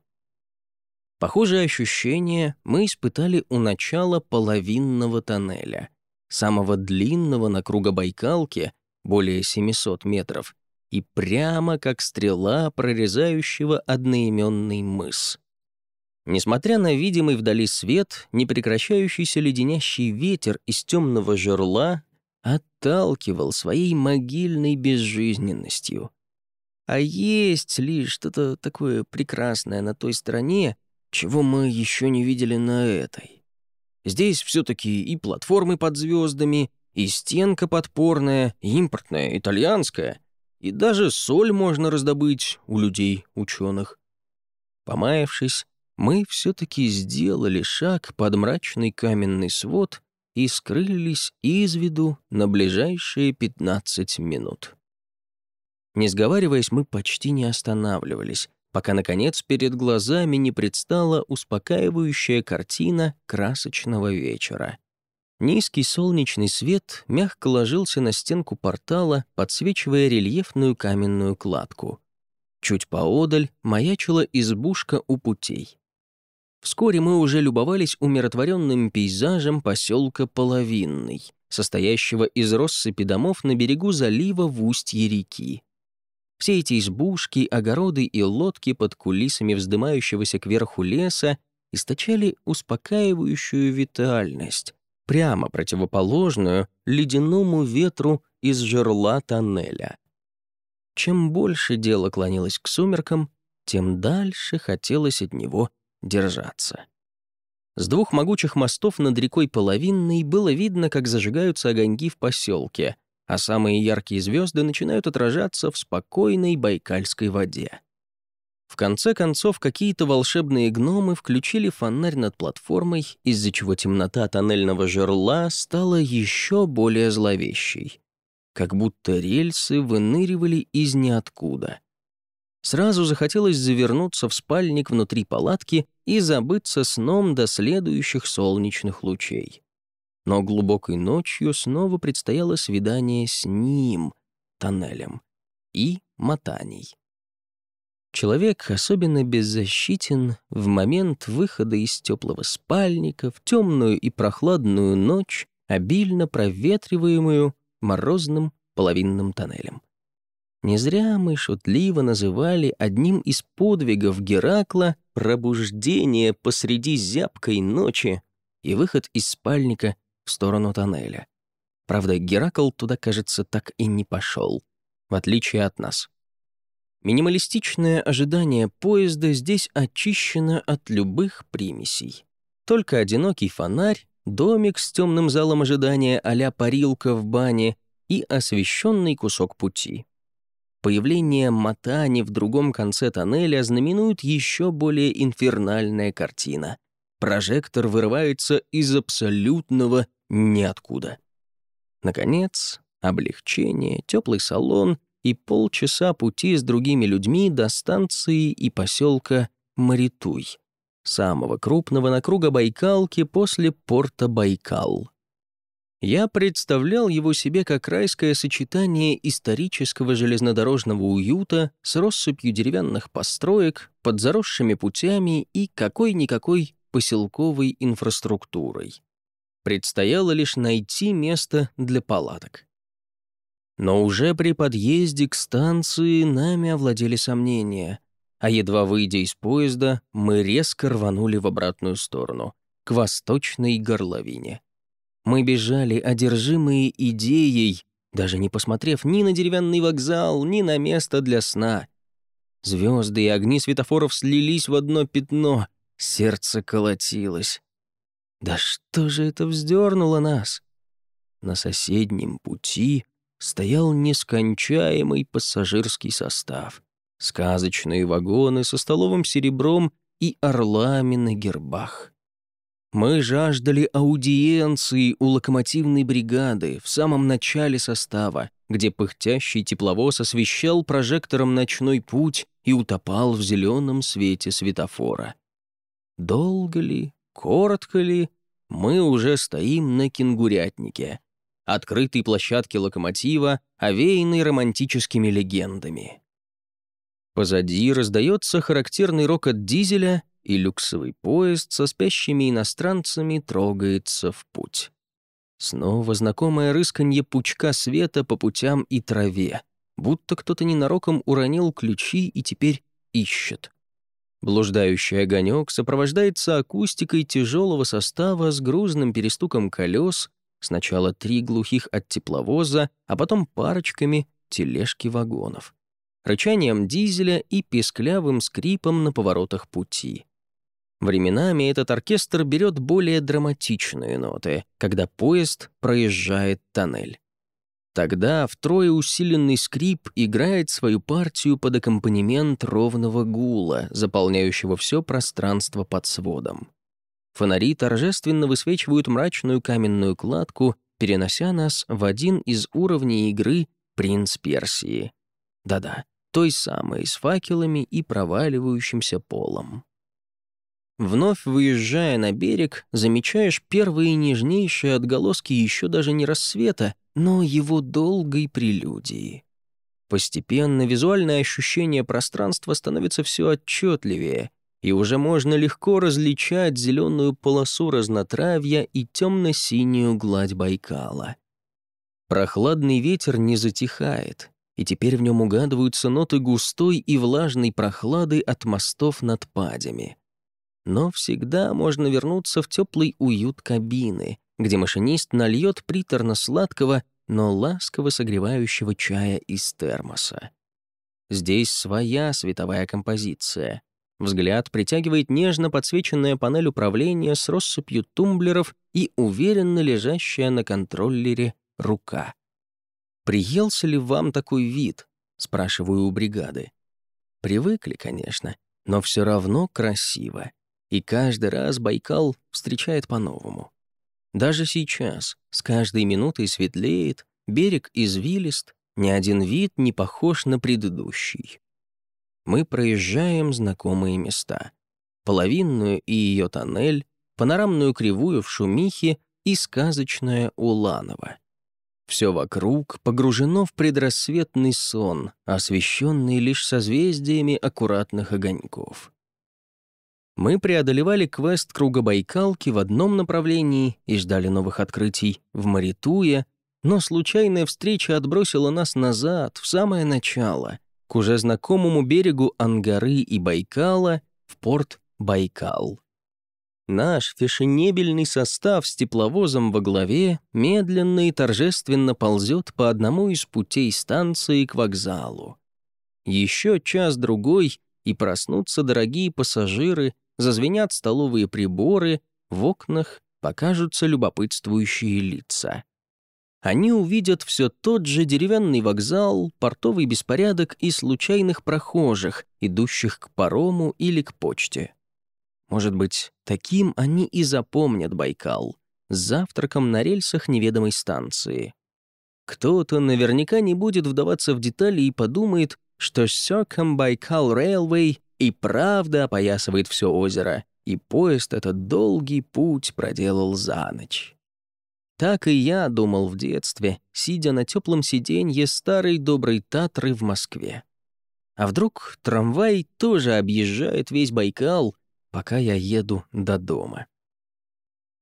Speaker 1: Похожие ощущения мы испытали у начала половинного тоннеля, самого длинного на Кругобайкалке, более 700 метров, и прямо как стрела, прорезающего одноименный мыс. Несмотря на видимый вдали свет, непрекращающийся леденящий ветер из темного жерла отталкивал своей могильной безжизненностью. А есть ли что-то такое прекрасное на той стороне, чего мы еще не видели на этой? Здесь все-таки и платформы под звездами, и стенка подпорная, импортная, итальянская, и даже соль можно раздобыть у людей-ученых. Помаявшись, мы все-таки сделали шаг под мрачный каменный свод и скрылись из виду на ближайшие 15 минут. Не сговариваясь, мы почти не останавливались, пока, наконец, перед глазами не предстала успокаивающая картина красочного вечера. Низкий солнечный свет мягко ложился на стенку портала, подсвечивая рельефную каменную кладку. Чуть поодаль маячила избушка у путей. Вскоре мы уже любовались умиротворенным пейзажем поселка Половинный, состоящего из россыпи домов на берегу залива в устье реки. Все эти избушки, огороды и лодки под кулисами вздымающегося кверху леса источали успокаивающую витальность, прямо противоположную ледяному ветру из жерла тоннеля. Чем больше дело клонилось к сумеркам, тем дальше хотелось от него держаться. С двух могучих мостов над рекой Половинной было видно, как зажигаются огоньки в поселке, а самые яркие звезды начинают отражаться в спокойной байкальской воде. В конце концов, какие-то волшебные гномы включили фонарь над платформой, из-за чего темнота тоннельного жерла стала еще более зловещей. Как будто рельсы выныривали из ниоткуда. Сразу захотелось завернуться в спальник внутри палатки и забыться сном до следующих солнечных лучей. Но глубокой ночью снова предстояло свидание с ним, тоннелем, и мотаний. Человек особенно беззащитен в момент выхода из теплого спальника в темную и прохладную ночь, обильно проветриваемую морозным половинным тоннелем. Не зря мы шутливо называли одним из подвигов Геракла пробуждение посреди зябкой ночи и выход из спальника в сторону тоннеля. Правда, Геракл туда, кажется, так и не пошел, в отличие от нас. Минималистичное ожидание поезда здесь очищено от любых примесей. Только одинокий фонарь, домик с темным залом ожидания а-ля парилка в бане и освещенный кусок пути. Появление мотани в другом конце тоннеля знаменует еще более инфернальная картина. Прожектор вырывается из абсолютного ниоткуда. Наконец, облегчение, теплый салон и полчаса пути с другими людьми до станции и поселка Маритуй, самого крупного на Кругобайкалке после порта Байкал. Я представлял его себе как райское сочетание исторического железнодорожного уюта с россыпью деревянных построек, под заросшими путями и какой-никакой поселковой инфраструктурой. Предстояло лишь найти место для палаток. Но уже при подъезде к станции нами овладели сомнения, а едва выйдя из поезда, мы резко рванули в обратную сторону, к восточной горловине. Мы бежали, одержимые идеей, даже не посмотрев ни на деревянный вокзал, ни на место для сна. Звезды и огни светофоров слились в одно пятно, сердце колотилось. Да что же это вздернуло нас? На соседнем пути стоял нескончаемый пассажирский состав, сказочные вагоны со столовым серебром и орлами на гербах. Мы жаждали аудиенции у локомотивной бригады в самом начале состава, где пыхтящий тепловоз освещал прожектором ночной путь и утопал в зеленом свете светофора. Долго ли, коротко ли, мы уже стоим на кенгурятнике, открытой площадке локомотива, овеянной романтическими легендами. Позади раздается характерный рокот дизеля, и люксовый поезд со спящими иностранцами трогается в путь. Снова знакомое рысканье пучка света по путям и траве, будто кто-то ненароком уронил ключи и теперь ищет. Блуждающий огонек сопровождается акустикой тяжелого состава с грузным перестуком колес, сначала 3 глухих от тепловоза, а потом парочками тележки вагонов, рычанием дизеля и песклявым скрипом на поворотах пути. Временами этот оркестр берет более драматичные ноты, когда поезд проезжает тоннель. Тогда втрое усиленный скрип играет свою партию под аккомпанемент ровного гула, заполняющего все пространство под сводом. Фонари торжественно высвечивают мрачную каменную кладку, перенося нас в один из уровней игры «Принц Персии». Да-да, той самой, с факелами и проваливающимся полом. Вновь выезжая на берег, замечаешь первые нежнейшие отголоски еще даже не рассвета, но его долгой прелюдии. Постепенно визуальное ощущение пространства становится все отчетливее, и уже можно легко различать зеленую полосу разнотравья и темно-синюю гладь Байкала. Прохладный ветер не затихает, и теперь в нем угадываются ноты густой и влажной прохлады от мостов над падями. Но всегда можно вернуться в теплый уют кабины, где машинист нальет приторно-сладкого, но ласково согревающего чая из термоса. Здесь своя световая композиция. Взгляд притягивает нежно подсвеченная панель управления с россыпью тумблеров и уверенно лежащая на контроллере рука. «Приелся ли вам такой вид?» — спрашиваю у бригады. Привыкли, конечно, но все равно красиво. И каждый раз Байкал встречает по-новому. Даже сейчас, с каждой минутой светлеет, берег извилист, ни один вид не похож на предыдущий. Мы проезжаем знакомые места. Половинную и ее тоннель, панорамную кривую в Шумихе и сказочное Уланово. Все вокруг погружено в предрассветный сон, освещенный лишь созвездиями аккуратных огоньков. Мы преодолевали квест круга Байкалки в одном направлении и ждали новых открытий в Маритуе, но случайная встреча отбросила нас назад, в самое начало, к уже знакомому берегу Ангары и Байкала, в порт Байкал. Наш фешенебельный состав с тепловозом во главе медленно и торжественно ползет по одному из путей станции к вокзалу. Еще час-другой, и проснутся дорогие пассажиры, зазвенят столовые приборы, в окнах покажутся любопытствующие лица. Они увидят все тот же деревянный вокзал, портовый беспорядок и случайных прохожих, идущих к парому или к почте. Может быть, таким они и запомнят Байкал, с завтраком на рельсах неведомой станции. Кто-то наверняка не будет вдаваться в детали и подумает, что Circumbaikal Railway и правда опоясывает все озеро, и поезд этот долгий путь проделал за ночь. Так и я думал в детстве, сидя на теплом сиденье старой доброй Татры в Москве. А вдруг трамвай тоже объезжает весь Байкал, пока я еду до дома?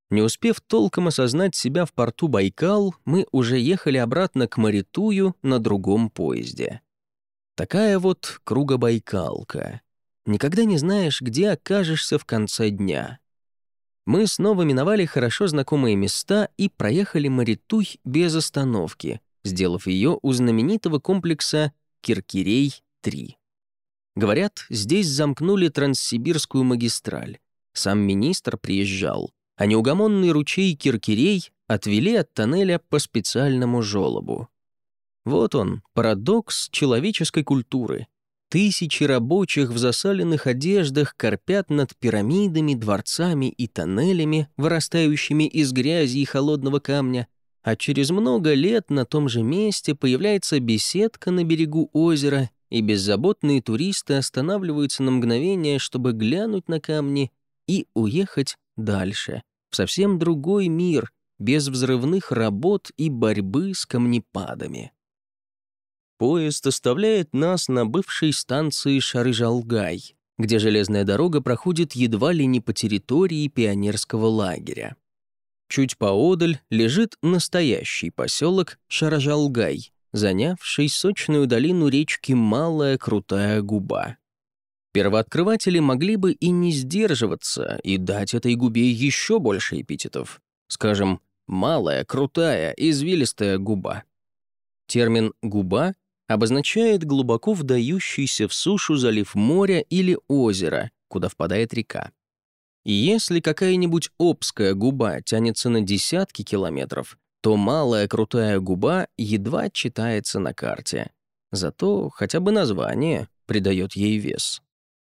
Speaker 1: Не успев толком осознать себя в порту Байкал, мы уже ехали обратно к Маритую на другом поезде. Такая вот кругобайкалка. Никогда не знаешь, где окажешься в конце дня. Мы снова миновали хорошо знакомые места и проехали Маритуй без остановки, сделав ее у знаменитого комплекса Киркирей-3. Говорят, здесь замкнули Транссибирскую магистраль. Сам министр приезжал, а неугомонный ручей Киркирей отвели от тоннеля по специальному желобу. Вот он, парадокс человеческой культуры. Тысячи рабочих в засаленных одеждах корпят над пирамидами, дворцами и тоннелями, вырастающими из грязи и холодного камня, а через много лет на том же месте появляется беседка на берегу озера, и беззаботные туристы останавливаются на мгновение, чтобы глянуть на камни и уехать дальше, в совсем другой мир, без взрывных работ и борьбы с камнепадами. Поезд оставляет нас на бывшей станции Шарыжалгай, где железная дорога проходит едва ли не по территории пионерского лагеря. Чуть поодаль лежит настоящий поселок Шарыжалгай, занявший сочную долину речки Малая Крутая Губа. Первооткрыватели могли бы и не сдерживаться и дать этой губе еще больше эпитетов. Скажем, Малая Крутая Извилистая Губа. Термин «губа» обозначает глубоко вдающийся в сушу залив моря или озера, куда впадает река. И если какая-нибудь Обская губа тянется на десятки километров, то Малая Крутая Губа едва читается на карте. Зато хотя бы название придает ей вес.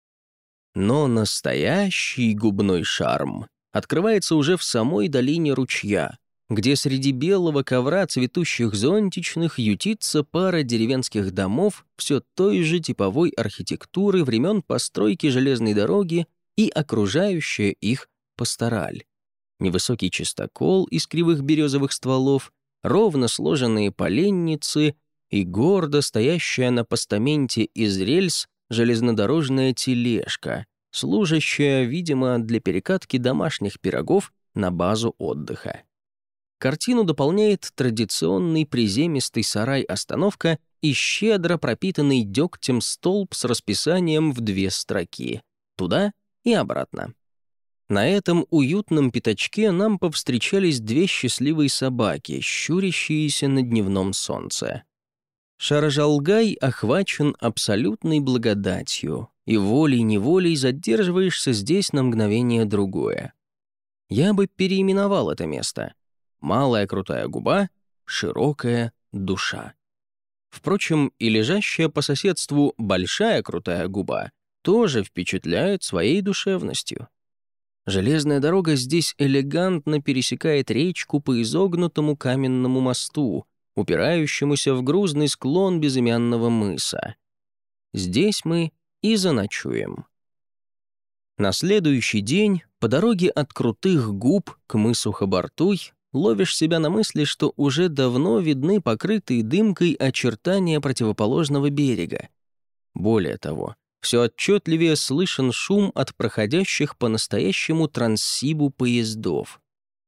Speaker 1: Но настоящий губной шарм открывается уже в самой долине ручья, где среди белого ковра цветущих зонтичных ютится пара деревенских домов все той же типовой архитектуры времен постройки железной дороги и окружающая их пастораль. Невысокий чистокол из кривых березовых стволов, ровно сложенные поленницы и гордо стоящая на постаменте из рельс железнодорожная тележка, служащая, видимо, для перекатки домашних пирогов на базу отдыха. Картину дополняет традиционный приземистый сарай-остановка и щедро пропитанный дегтем столб с расписанием в 2 строки. Туда и обратно. На этом уютном пятачке нам повстречались 2 счастливые собаки, щурящиеся на дневном солнце. Шарыжалгай охвачен абсолютной благодатью, и волей-неволей задерживаешься здесь на мгновение другое. Я бы переименовал это место. Малая Крутая Губа, Широкая Душа. Впрочем, и лежащая по соседству Большая Крутая Губа тоже впечатляет своей душевностью. Железная дорога здесь элегантно пересекает речку по изогнутому каменному мосту, упирающемуся в грузный склон безымянного мыса. Здесь мы и заночуем. На следующий день по дороге от Крутых Губ к мысу Хабартуй ловишь себя на мысли, что уже давно видны покрытые дымкой очертания противоположного берега. Более того, все отчетливее слышен шум от проходящих по настоящему Транссибу поездов.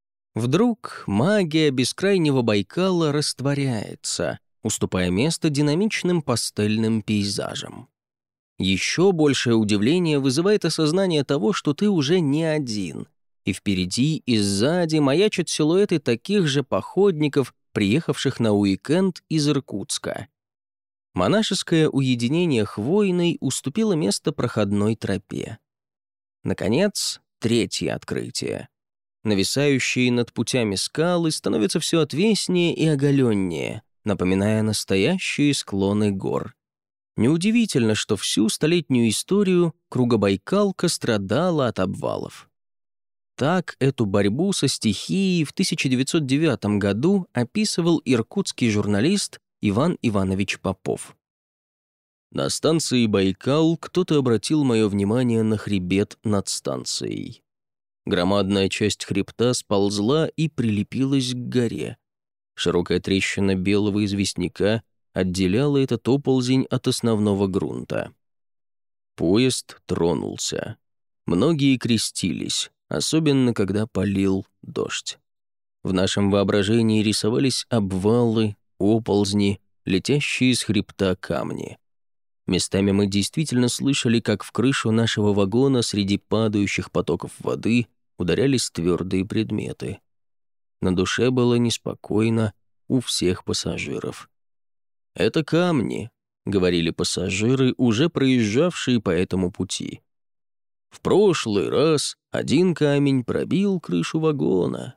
Speaker 1: Вдруг магия бескрайнего Байкала растворяется, уступая место динамичным пастельным пейзажам. Еще большее удивление вызывает осознание того, что ты уже не один, и впереди и сзади маячат силуэты таких же походников, приехавших на уикенд из Иркутска. Монашеское уединение Хвойной уступило место проходной тропе. Наконец, 3-е открытие. Нависающие над путями скалы становятся все отвеснее и оголеннее, напоминая настоящие склоны гор. Неудивительно, что всю столетнюю историю Кругобайкалка страдала от обвалов. Так эту борьбу со стихией в 1909 году описывал иркутский журналист Иван Иванович Попов. На станции Байкал кто-то обратил мое внимание на хребет над станцией. Громадная часть хребта сползла и прилепилась к горе. Широкая трещина белого известняка отделяла этот оползень от основного грунта. Поезд тронулся. Многие крестились, особенно когда полил дождь. В нашем воображении рисовались обвалы, оползни, летящие с хребта камни. Местами мы действительно слышали, как в крышу нашего вагона среди падающих потоков воды ударялись твердые предметы. На душе было неспокойно у всех пассажиров. «Это камни», — говорили пассажиры, уже проезжавшие по этому пути. «В прошлый раз один камень пробил крышу вагона».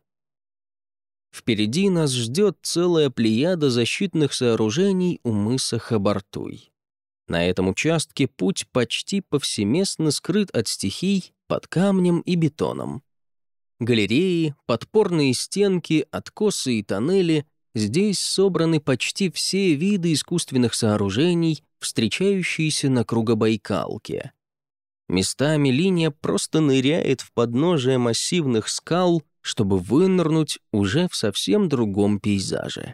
Speaker 1: Впереди нас ждет целая плеяда защитных сооружений у мыса Хабартуй. На этом участке путь почти повсеместно скрыт от стихий под камнем и бетоном. Галереи, подпорные стенки, откосы и тоннели — здесь собраны почти все виды искусственных сооружений, встречающиеся на Кругобайкалке. Местами линия просто ныряет в подножие массивных скал, чтобы вынырнуть уже в совсем другом пейзаже.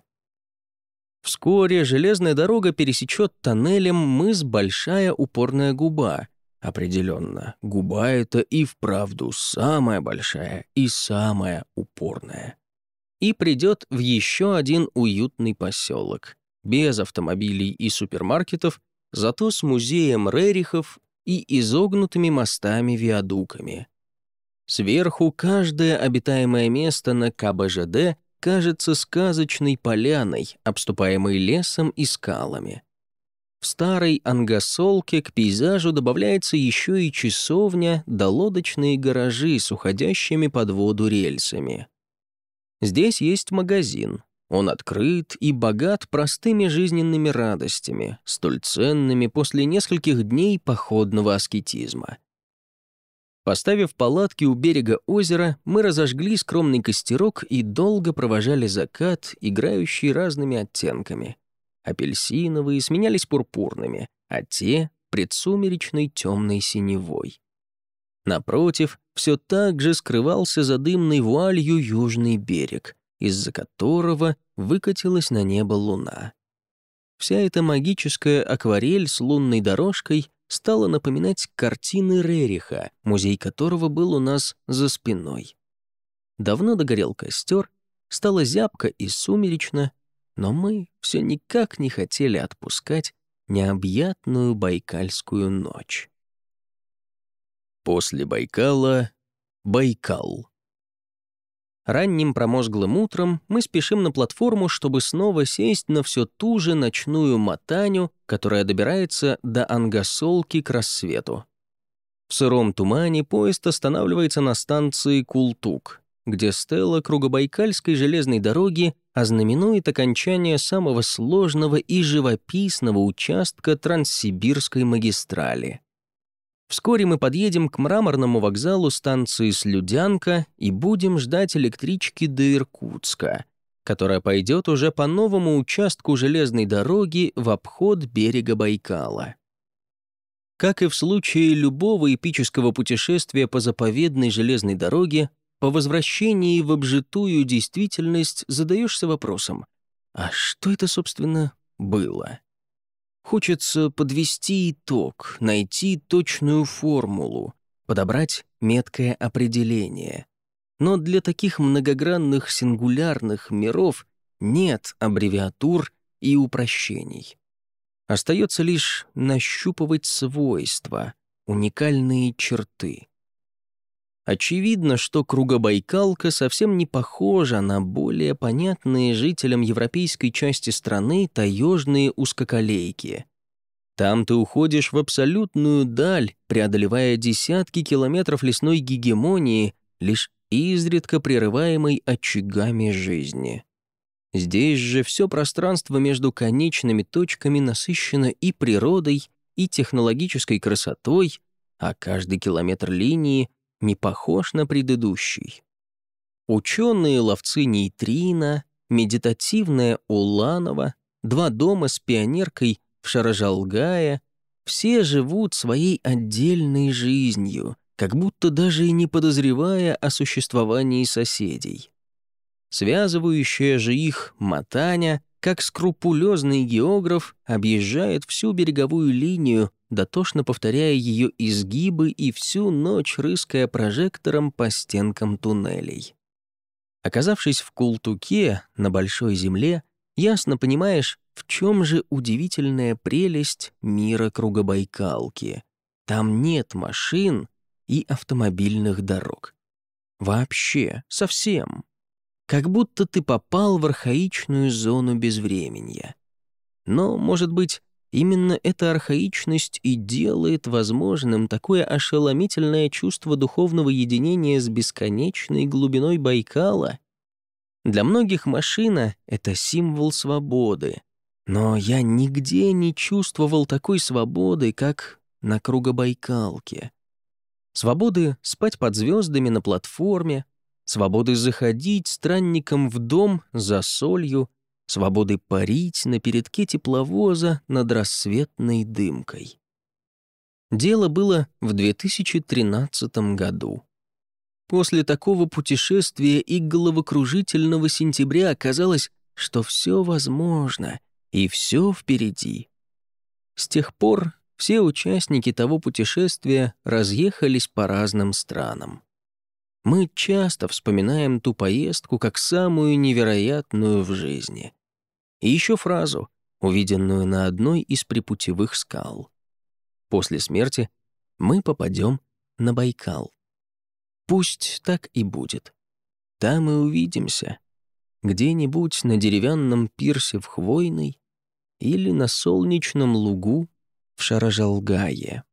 Speaker 1: Вскоре железная дорога пересечет тоннелем мыс Большая Упорная Губа. Определенно, губа эта и вправду самая большая и самая упорная. И придет в еще один уютный поселок, без автомобилей и супермаркетов, зато с музеем Рерихов и изогнутыми мостами-виадуками. Сверху каждое обитаемое место на КБЖД кажется сказочной поляной, обступаемой лесом и скалами. В старой Ангасолке к пейзажу добавляется еще и часовня да лодочные гаражи с уходящими под воду рельсами. Здесь есть магазин. Он открыт и богат простыми жизненными радостями, столь ценными после нескольких дней походного аскетизма. Поставив палатки у берега озера, мы разожгли скромный костерок и долго провожали закат, играющий разными оттенками. Апельсиновые сменялись пурпурными, а те — предсумеречной темной синевой. Напротив, все так же скрывался за дымной вуалью южный берег, из-за которого выкатилась на небо луна. Вся эта магическая акварель с лунной дорожкой стала напоминать картины Рериха, музей которого был у нас за спиной. Давно догорел костер, стало зябко и сумеречно, но мы все никак не хотели отпускать необъятную байкальскую ночь. После Байкала — Байкал. Ранним промозглым утром мы спешим на платформу, чтобы снова сесть на все ту же ночную мотаню, которая добирается до Ангасолки к рассвету. В сыром тумане поезд останавливается на станции Култук, где стела Кругобайкальской железной дороги ознаменует окончание самого сложного и живописного участка Транссибирской магистрали. Вскоре мы подъедем к мраморному вокзалу станции Слюдянка и будем ждать электрички до Иркутска, которая пойдет уже по новому участку железной дороги в обход берега Байкала. Как и в случае любого эпического путешествия по заповедной железной дороге, по возвращении в обжитую действительность задаешься вопросом: а что это, собственно, было? Хочется подвести итог, найти точную формулу, подобрать меткое определение. Но для таких многогранных сингулярных миров нет аббревиатур и упрощений. Остается лишь нащупывать свойства, уникальные черты. Очевидно, что Кругобайкалка совсем не похожа на более понятные жителям европейской части страны таежные узкоколейки. Там ты уходишь в абсолютную даль, преодолевая десятки километров лесной гегемонии, лишь изредка прерываемой очагами жизни. Здесь же все пространство между конечными точками насыщено и природой, и технологической красотой, а каждый километр линии не похож на предыдущий. Ученые-ловцы нейтрино, медитативная Уланова, 2 дома с пионеркой в Шарожалгае — все живут своей отдельной жизнью, как будто даже и не подозревая о существовании соседей. Связывающая же их мотаня, как скрупулезный географ, объезжает всю береговую линию, дотошно повторяя ее изгибы и всю ночь рыская прожектором по стенкам туннелей. Оказавшись в Култуке, на Большой Земле, ясно понимаешь, в чем же удивительная прелесть мира Кругобайкалки. Там нет машин и автомобильных дорог. Вообще, совсем. Как будто ты попал в архаичную зону безвременья. Но, может быть, именно эта архаичность и делает возможным такое ошеломительное чувство духовного единения с бесконечной глубиной Байкала? Для многих машина — это символ свободы. Но я нигде не чувствовал такой свободы, как на Кругобайкалке. Свободы спать под звездами на платформе, свободы заходить странником в дом за солью, свободы парить на передке тепловоза над рассветной дымкой. Дело было в 2013 году. После такого путешествия и головокружительного сентября оказалось, что все возможно и все впереди. С тех пор все участники того путешествия разъехались по разным странам. Мы часто вспоминаем ту поездку как самую невероятную в жизни. И еще фразу, увиденную на одной из припутевых скал. После смерти мы попадем на Байкал. Пусть так и будет. Там и увидимся. Где-нибудь на деревянном пирсе в Хвойной или на солнечном лугу в Шарожалгае.